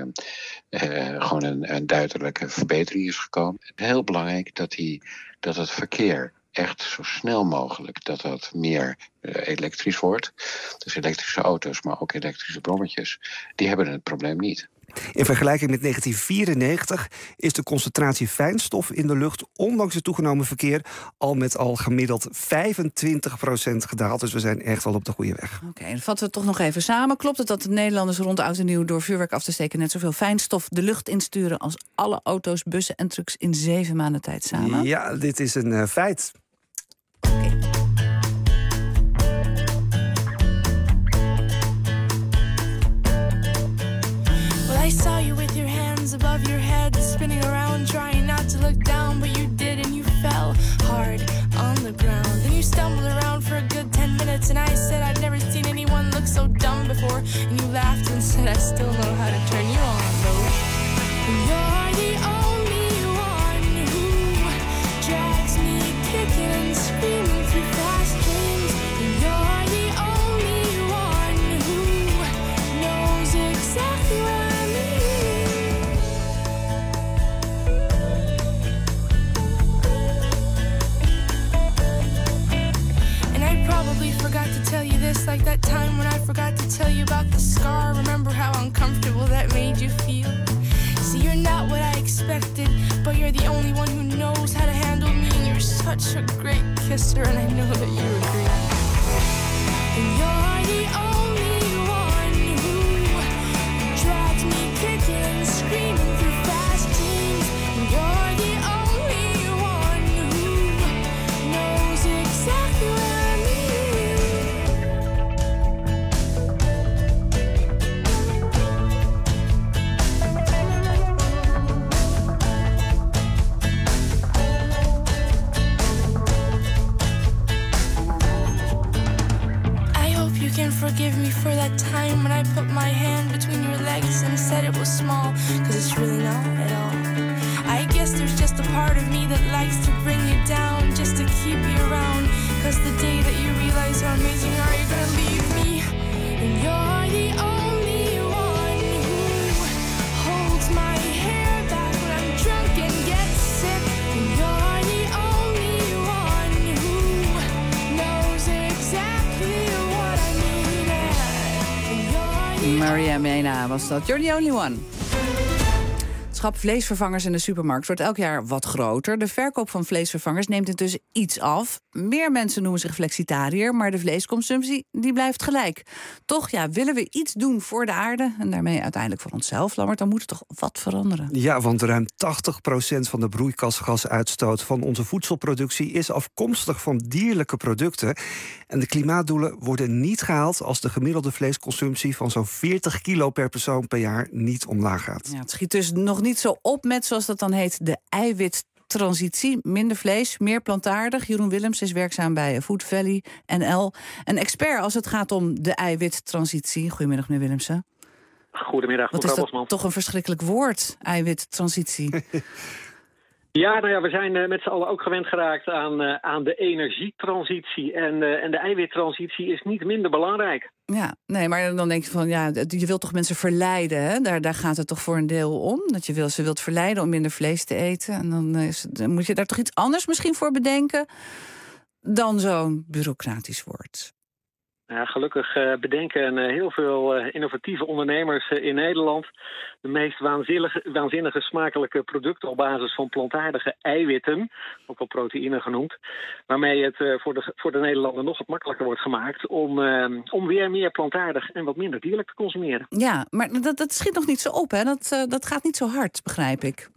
uh, gewoon een, een duidelijke verbetering is gekomen. Heel belangrijk dat, die, dat het verkeer echt zo snel mogelijk dat dat meer uh, elektrisch wordt. Dus elektrische auto's, maar ook elektrische brommetjes, die hebben het probleem niet. In vergelijking met negentien vierennegentig is de concentratie fijnstof in de lucht, ondanks het toegenomen verkeer, al met al gemiddeld vijfentwintig procent gedaald. Dus we zijn echt wel op de goede weg. Oké, dan vatten we het toch nog even samen. Klopt het dat de Nederlanders rond oud en nieuw door vuurwerk af te steken net zoveel fijnstof de lucht insturen als alle auto's, bussen en trucks in zeven maanden tijd samen? Ja, dit is een uh, feit. Well, I saw you with your hands above your head, spinning around, trying not to look down, but you did, and you fell hard on the ground. And you stumbled around for a good ten minutes, and I said I'd never seen anyone look so dumb before. And you laughed and said I still know how to turn you on, though. You're the only one who drags me kicking and screaming through fast dreams. And you're the only one who knows exactly what I mean. And I probably forgot to tell you this, like that time when I forgot to tell you about the scar. Remember how uncomfortable that made you feel? See, you're not what I expected, but you're the only one who knows how to handle me, and you're such a great kisser, and I know that you agree. And you're the only one who drives me kicking and screaming through fast jeans. And you're the only one who knows exactly what I mean. I hope you can forgive me for that time when I put my hand between your legs and said it was small, cause it's really not at all. I guess there's just a part of me that likes to bring you down just to keep you around, cause the day that you realize how amazing are you gonna leave me. And you're the only one who holds my hair back when I'm drunk and get sick. And you're the only one who knows exactly what I mean. And you're the Maria Mena was dat. You're the only one. Het schap vleesvervangers in de supermarkt wordt elk jaar wat groter. De verkoop van vleesvervangers neemt intussen iets af. Meer mensen noemen zich flexitariër, maar de vleesconsumptie die blijft gelijk. Toch, ja, willen we iets doen voor de aarde en daarmee uiteindelijk voor onszelf, Lammert, dan moet er toch wat veranderen. Ja, want ruim tachtig procent van de broeikasgasuitstoot van onze voedselproductie is afkomstig van dierlijke producten. En de klimaatdoelen worden niet gehaald als de gemiddelde vleesconsumptie van zo'n veertig kilo per persoon per jaar niet omlaag gaat. Ja, het schiet dus nog niet zo op met, zoals dat dan heet, de eiwittransitie. Minder vlees, meer plantaardig. Jeroen Willems is werkzaam bij Food Valley N L. Een expert als het gaat om de eiwittransitie. Goedemiddag, meneer Willemsen. Goedemiddag, Wat mevrouw is Bosman. dat toch een verschrikkelijk woord, eiwittransitie. Ja, nou ja, we zijn uh, met z'n allen ook gewend geraakt aan, uh, aan de energietransitie. En, uh, en de eiwittransitie is niet minder belangrijk. Ja, nee, maar dan denk je van, ja, je wilt toch mensen verleiden, hè? Daar, daar gaat het toch voor een deel om. Dat je wil, ze wilt verleiden om minder vlees te eten. En dan, is, dan moet je daar toch iets anders misschien voor bedenken dan zo'n bureaucratisch woord. Ja, gelukkig uh, bedenken uh, heel veel uh, innovatieve ondernemers uh, in Nederland de meest waanzinnige, waanzinnige smakelijke producten op basis van plantaardige eiwitten, ook wel proteïne genoemd, waarmee het uh, voor, de, voor de Nederlander nog wat makkelijker wordt gemaakt om, uh, om weer meer plantaardig en wat minder dierlijk te consumeren. Ja, maar dat, dat schiet nog niet zo op, hè? Dat, uh, dat gaat niet zo hard, begrijp ik.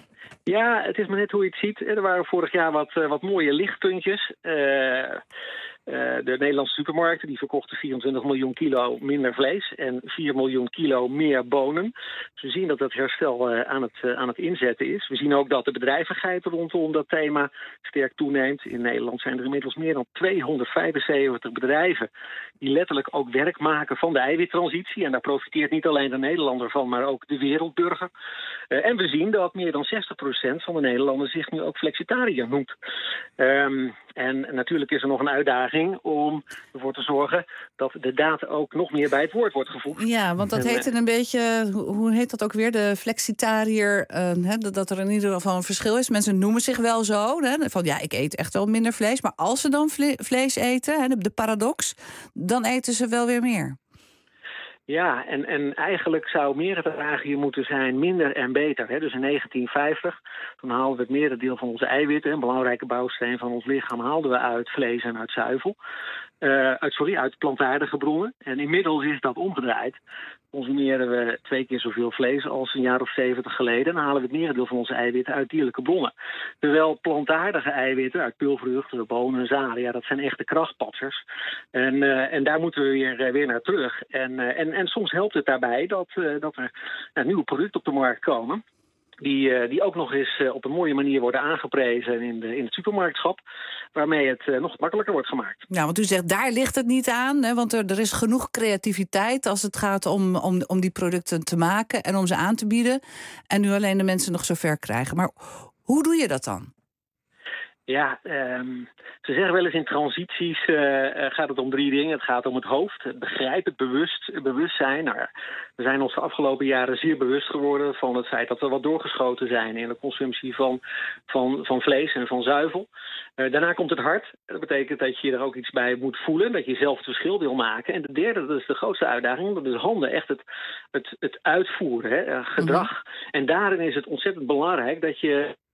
Ja, het is maar net hoe je het ziet. Er waren vorig jaar wat, uh, wat mooie lichtpuntjes. Uh, Uh, de Nederlandse supermarkten die verkochten vierentwintig miljoen kilo minder vlees en vier miljoen kilo meer bonen. Dus we zien dat het herstel uh, aan, het, uh, aan het inzetten is. We zien ook dat de bedrijvigheid rondom dat thema sterk toeneemt. In Nederland zijn er inmiddels meer dan tweehonderdvijfenzeventig bedrijven die letterlijk ook werk maken van de eiwittransitie. En daar profiteert niet alleen de Nederlander van, maar ook de wereldburger. Uh, en we zien dat meer dan zestig procent van de Nederlanders zich nu ook flexitariër noemt. Um, en natuurlijk is er nog een uitdaging om ervoor te zorgen dat de daad ook nog meer bij het woord wordt gevoegd. Ja, want dat heet een beetje, hoe heet dat ook weer, de flexitariër, uh, hè, dat er in ieder geval een verschil is. Mensen noemen zich wel zo, hè, van ja, ik eet echt wel minder vlees, maar als ze dan vle- vlees eten, hè, de, de paradox, dan eten ze wel weer meer. Ja, en, en eigenlijk zou meer het hier moeten zijn minder en beter. Hè. Dus in negentien vijftig, toen haalden we het merendeel van onze eiwitten, een belangrijke bouwsteen van ons lichaam, haalden we uit vlees en uit zuivel. Uh, uit, sorry, uit plantaardige bronnen. En inmiddels is dat omgedraaid. Consumeren we twee keer zoveel vlees als een jaar of zeventig geleden. En dan halen we het merendeel van onze eiwitten uit dierlijke bronnen. Terwijl plantaardige eiwitten uit peulvruchten, bonen, zaden, ja, dat zijn echte krachtpatsers. En, uh, en daar moeten we weer, weer naar terug. En, uh, en, en soms helpt het daarbij dat, uh, dat er uh, nieuwe producten op de markt komen. Die, uh, die ook nog eens uh, op een mooie manier worden aangeprezen in, de, in het supermarktschap. Waarmee het uh, nog makkelijker wordt gemaakt. Nou, want u zegt, daar ligt het niet aan. Hè, want er, er is genoeg creativiteit als het gaat om, om, om die producten te maken en om ze aan te bieden. En nu alleen de mensen nog zover krijgen. Maar hoe doe je dat dan? Ja, um, ze zeggen wel eens in transities uh, uh, gaat het om drie dingen. Het gaat om het hoofd, het begrijpen, het bewust, bewustzijn. Nou, we zijn ons de afgelopen jaren zeer bewust geworden van het feit dat we wat doorgeschoten zijn in de consumptie van, van, van vlees en van zuivel. Uh, daarna komt het hart. Dat betekent dat je er ook iets bij moet voelen, dat je zelf het verschil wil maken. En de derde, dat is de grootste uitdaging, dat is handen, echt het, het, het uitvoeren, hè, uh, gedrag. Mm-hmm. En daarin is het ontzettend belangrijk dat je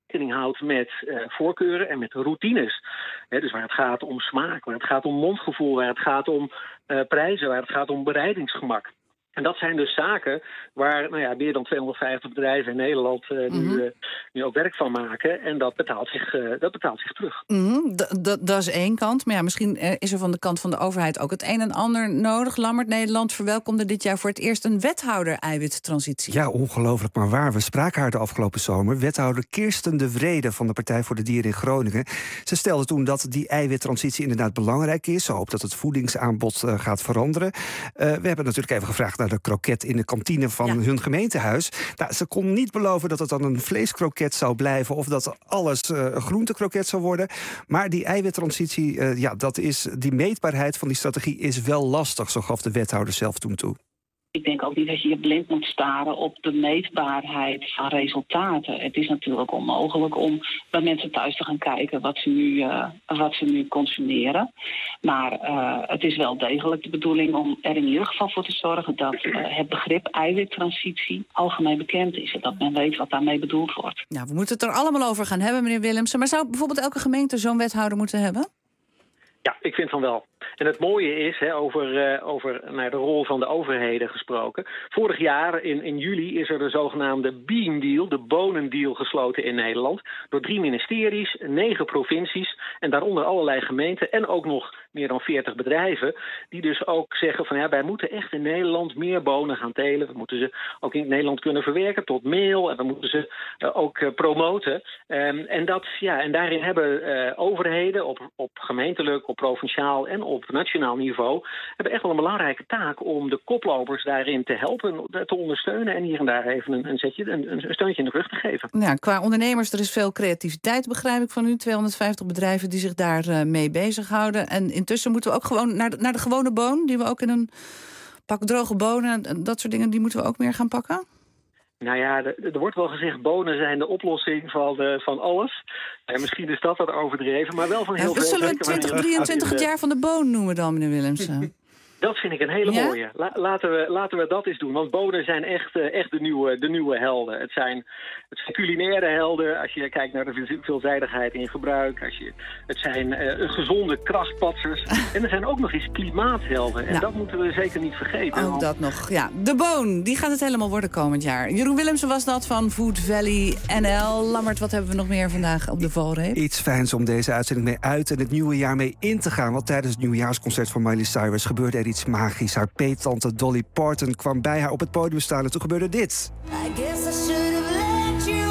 rekening houdt met uh, voorkeuren en met routines. He, dus waar het gaat om smaak, waar het gaat om mondgevoel, waar het gaat om uh, prijzen, waar het gaat om bereidingsgemak. En dat zijn dus zaken waar nou ja, meer dan tweehonderdvijftig bedrijven in Nederland uh, Mm-hmm. nu, uh, nu ook werk van maken. En dat betaalt zich, uh, dat betaalt zich terug. Mm-hmm. Dat is één kant. Maar ja, misschien uh, is er van de kant van de overheid ook het een en ander nodig. Lammert, Nederland verwelkomde dit jaar voor het eerst een wethouder-eiwittransitie. Ja, ongelooflijk maar waar. We spraken haar de afgelopen zomer. Wethouder Kirsten de Vrede van de Partij voor de Dieren in Groningen. Ze stelde toen dat die eiwittransitie inderdaad belangrijk is. Ze hoopt dat het voedingsaanbod uh, gaat veranderen. Uh, we hebben natuurlijk even gevraagd naar de kroket in de kantine van ja. hun gemeentehuis. Nou, ze kon niet beloven dat het dan een vleeskroket zou blijven of dat alles uh, een groentekroket zou worden. Maar die eiwittransitie, uh, ja, dat is, die meetbaarheid van die strategie is wel lastig, zo gaf de wethouder zelf toen toe. Ik denk ook niet dat je je blind moet staren op de meetbaarheid van resultaten. Het is natuurlijk onmogelijk om bij mensen thuis te gaan kijken wat ze nu, uh, wat ze nu consumeren. Maar uh, het is wel degelijk de bedoeling om er in ieder geval voor te zorgen dat uh, het begrip eiwittransitie algemeen bekend is. En dat men weet wat daarmee bedoeld wordt. Nou, we moeten het er allemaal over gaan hebben, meneer Willemsen. Maar zou bijvoorbeeld elke gemeente zo'n wethouder moeten hebben? Ja, ik vind van wel. En het mooie is, hè, over, uh, over naar de rol van de overheden gesproken. Vorig jaar in, in juli is er de zogenaamde Bean Deal, de bonendeal, gesloten in Nederland. Door drie ministeries, negen provincies en daaronder allerlei gemeenten en ook nog meer dan veertig bedrijven. Die dus ook zeggen van ja, wij moeten echt in Nederland meer bonen gaan telen. We moeten ze ook in Nederland kunnen verwerken tot meel en we moeten ze uh, ook uh, promoten. Um, en, dat, ja, en daarin hebben uh, overheden op, op gemeentelijk, op provinciaal en op nationaal niveau hebben echt wel een belangrijke taak om de koplopers daarin te helpen, te ondersteunen en hier en daar even een, een, zetje, een, een steuntje in de rug te geven. Ja, qua ondernemers, er is veel creativiteit, begrijp ik van u. tweehonderdvijftig bedrijven die zich daar uh, mee bezighouden. En intussen moeten we ook gewoon naar de, naar de gewone boon, die we ook in een pak droge bonen, dat soort dingen, die moeten we ook meer gaan pakken? Nou ja, er wordt wel gezegd, bonen zijn de oplossing van, de, van alles. En misschien is dat wat overdreven, maar wel van heel ja, veel... Zullen we twintig drieëntwintig het jaar van de boon noemen dan, meneer Willemsen? Dat vind ik een hele ja? mooie. La, laten, we, laten we dat eens doen. Want bonen zijn echt, uh, echt de, nieuwe, de nieuwe helden. Het zijn, het zijn culinaire helden. Als je kijkt naar de veelzijdigheid in gebruik. Als je, het zijn uh, gezonde krachtpatsers. En er zijn ook nog eens klimaathelden. En nou, dat moeten we zeker niet vergeten. Ook want... dat nog. Ja, de boon, die gaat het helemaal worden komend jaar. Jeroen Willemsen was dat van Food Valley N L. Lammert, wat hebben we nog meer vandaag op de valreep? Iets fijns om deze uitzending mee uit en het nieuwe jaar mee in te gaan. Want tijdens het nieuwjaarsconcert van Miley Cyrus gebeurde er iets magisch. Haar peettante Dolly Parton kwam bij haar op het podium staan en toen gebeurde dit. I guess I should have let you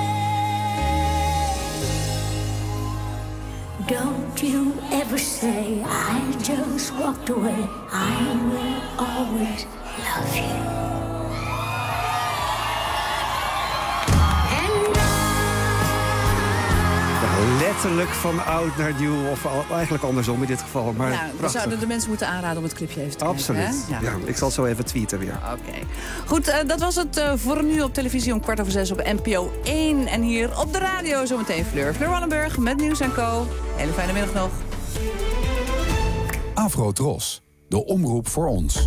in. Don't you ever say I just walked away. I will always love you. Letterlijk van oud naar nieuw, of eigenlijk andersom in dit geval. Maar nou, we zouden de mensen moeten aanraden om het clipje even te Absoluut. kijken. Absoluut. Ja. Ja, ik zal zo even tweeten weer. Oké. Okay. Goed, uh, dat was het uh, voor nu op televisie om kwart over zes op N P O één. En hier op de radio zometeen Fleur. Fleur Wallenburg met Nieuws en Co. Hele fijne middag nog. Afro-Tros, de omroep voor ons.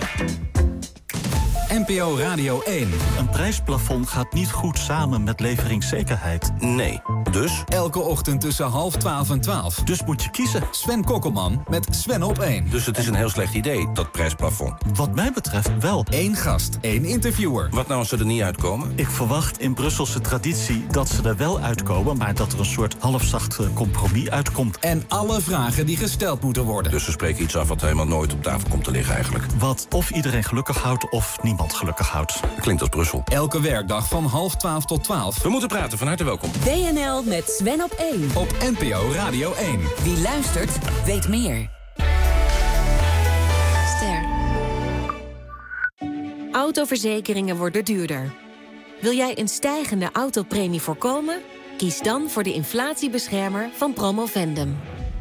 N P O Radio één. Een prijsplafond gaat niet goed samen met leveringszekerheid. Nee. Dus? Elke ochtend tussen half twaalf en twaalf. Dus moet je kiezen. Sven Kokkelman met Sven op één. Dus het is een heel slecht idee, dat prijsplafond. Wat mij betreft wel. Eén gast, één interviewer. Wat nou als ze er niet uitkomen? Ik verwacht in Brusselse traditie dat ze er wel uitkomen, maar dat er een soort halfzacht compromis uitkomt. En alle vragen die gesteld moeten worden. Dus ze spreken iets af wat helemaal nooit op tafel komt te liggen eigenlijk. Wat of iedereen gelukkig houdt of niemand gelukkig houdt. Dat klinkt als Brussel. Elke werkdag van half twaalf tot twaalf. We moeten praten, van harte welkom. B N L met Sven op één. Op N P O Radio één. Wie luistert, weet meer. Ster. Autoverzekeringen worden duurder. Wil jij een stijgende autopremie voorkomen? Kies dan voor de inflatiebeschermer van Promovendum.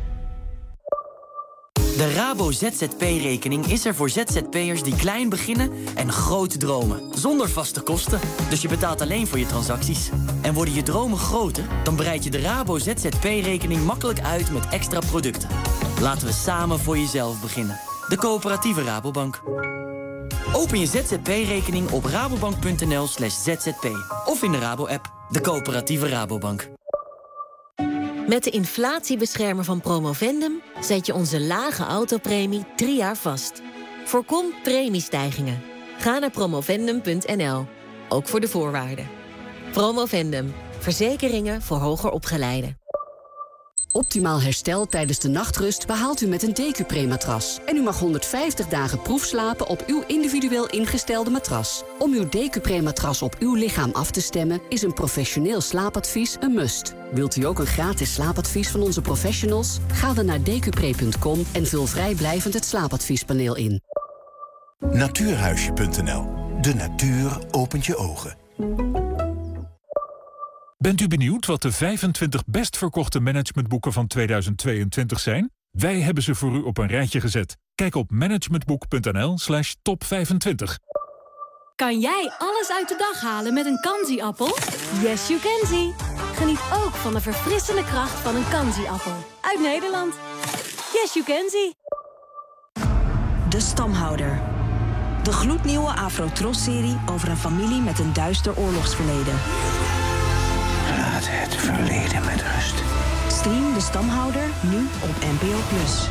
De Rabo Z Z P-rekening is er voor Z Z P'ers die klein beginnen en groot dromen. Zonder vaste kosten. Dus je betaalt alleen voor je transacties. En worden je dromen groter, dan breid je de Rabo Z Z P-rekening makkelijk uit met extra producten. Laten we samen voor jezelf beginnen. De coöperatieve Rabobank. Open je Z Z P-rekening op rabobank punt n l slash Z Z P of in de Rabo-app. De coöperatieve Rabobank. Met de inflatiebeschermer van Promovendum zet je onze lage autopremie drie jaar vast. Voorkom premiestijgingen. Ga naar promovendum punt n l, ook voor de voorwaarden. Promovendum, verzekeringen voor hoger opgeleiden. Optimaal herstel tijdens de nachtrust behaalt u met een Decupre-matras. En u mag honderdvijftig dagen proefslapen op uw individueel ingestelde matras. Om uw Decupre-matras op uw lichaam af te stemmen is een professioneel slaapadvies een must. Wilt u ook een gratis slaapadvies van onze professionals? Ga dan naar decupre punt com en vul vrijblijvend het slaapadviespaneel in. Natuurhuisje punt n l. De natuur opent je ogen. Bent u benieuwd wat de vijfentwintig best verkochte managementboeken van tweeduizend tweeëntwintig zijn? Wij hebben ze voor u op een rijtje gezet. Kijk op managementboek punt n l slash top vijfentwintig. Kan jij alles uit de dag halen met een Kanzi-appel? Yes, you can see. Geniet ook van de verfrissende kracht van een Kanzi-appel. Uit Nederland. Yes, you can see. De Stamhouder. De gloednieuwe Afro-Tros-serie over een familie met een duister oorlogsverleden. Laat het verleden met rust. Stream De Stamhouder nu op N P O plus.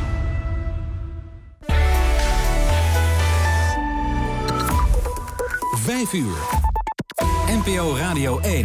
Vijf uur. N P O Radio één.